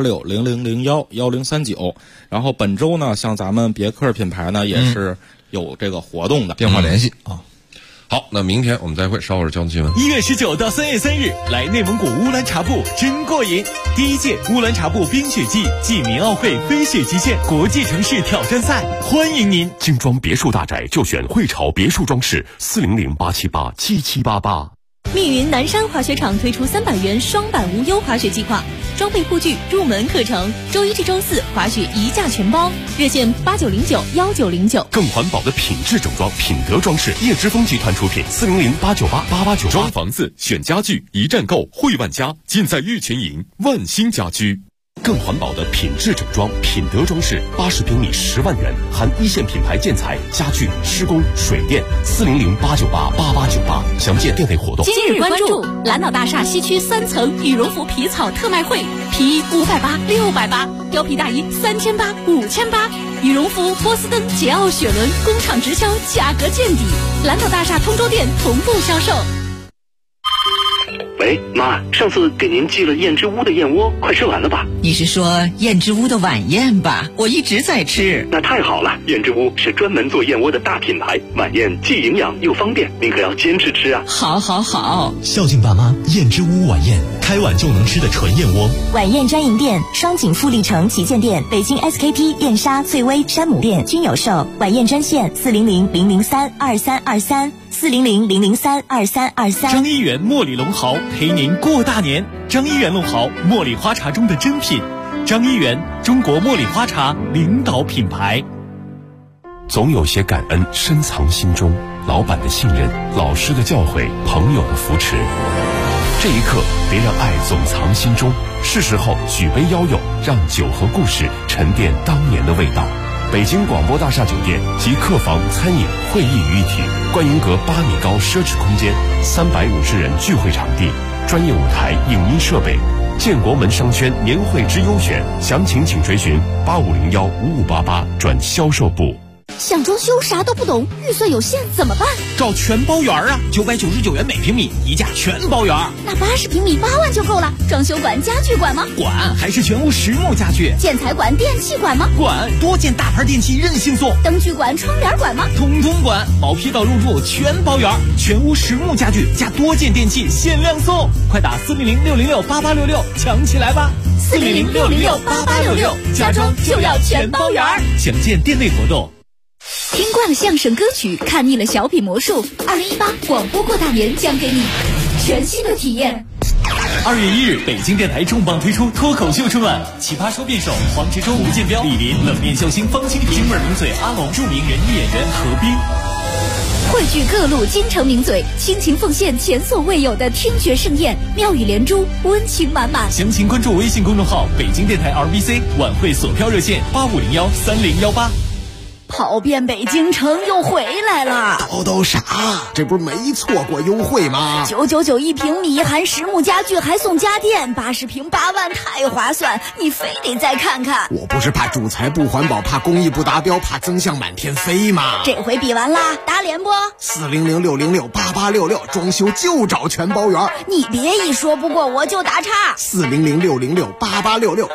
18600011039。然后本周呢，像咱们别克品牌呢也是有这个活动的， 电话联系啊。 好，那明天我们再会。稍后是交通新闻。 1月19到3月3日，来内蒙古乌兰察布真过瘾！第1届乌兰察布冰雪季暨民奥会飞雪极限国际城市挑战赛，欢迎您！ 精装别墅大宅就选汇潮别墅装饰，400-878-7788。 密云南山滑雪场推出300元双板无忧滑雪计划，装备护具入门课程，周1至周4滑雪1价全包，热线89091909。 更环保的品质整装，品德装饰，叶之峰集团出品，400-898-8898。装房子选家具，一站购汇万家，尽在玉泉营万兴家居。更环保的品质整装，品德装饰，80平米10万元，含1线品牌建材、家具、施工、水电，400-898-8898。详见店内活动。 今日关注蓝岛大厦西区3层羽绒服皮草特卖会，皮衣580、680，貂皮大衣3800、5800，羽绒服波司登、捷奥雪伦工厂直销，价格见底。蓝岛大厦通州店同步销售。 喂，妈，上次给您寄了燕之屋的燕窝，快吃完了吧？ 你是说燕之屋的晚宴吧？我一直在吃。 那太好了，燕之屋是专门做燕窝的大品牌，晚宴既营养又方便，您可要坚持吃啊！ 好，好，好。 孝敬爸妈，燕之屋晚宴，开碗就能吃的纯燕窝。 晚宴专营店：双井富力城旗舰店、北京 SKP、燕莎、翠微、山姆店均有售。晚宴专线400-003-2323，400-003-2323。 张一元茉莉龙豪陪您过大年。张一元龙豪，茉莉花茶中的珍品。张一元，中国茉莉花茶领导品牌。 总有些感恩深藏心中，老板的信任，老师的教诲，朋友的扶持。这一刻，别让爱总藏心中，是时候举杯邀友，让酒和故事沉淀当年的味道。北京广播大厦酒店集客房、餐饮、会议于一体，观云阁8米高奢侈空间，350人聚会场地，专业舞台、影音设备， 建国门商圈年会之优选，详情请垂询85015588转销售部。 想装修啥都不懂，预算有限怎么办？ 找全包园啊，999元每平米，一价全包园。 那80平米8万就够了。装修管、家具管吗？ 管，还是全屋实木家具。 建材管、电器管吗？ 管，多件大牌电器任性送。 灯具管、窗帘管吗？ 通通管，毛坯到入住全包园，全屋实木家具加多件电器限量送，快打400-606-8866抢起来吧！400-606-8866，家装就要全包园。详见店内活动。 听惯了相声歌曲，看腻了小品魔术，2018广播过大年将给你全新的体验。 2月1日，北京电台重磅推出脱口秀春晚，奇葩说辩手黄执中、吴建彪、李林，冷面笑星方清平，京味名嘴阿龙，著名人艺演员何冰。 汇聚各路京城名嘴，倾情奉献前所未有的听觉盛宴，妙语连珠，温情满满。 详情关注微信公众号北京电台 RBC， 晚会索票热线8501-3018。 跑遍北京城又回来了， 都啥？这不是没错过优惠吗 ？999一平米，含实木家具还送家电，80平8万，太划算！你非得再看看。 我不是怕主材不环保，怕工艺不达标，怕增项满天飞吗？ 这回比完啦，打脸不 ？400-606-8866，装修就找全包园。 你别一说不过我就打岔。 400-606-8866。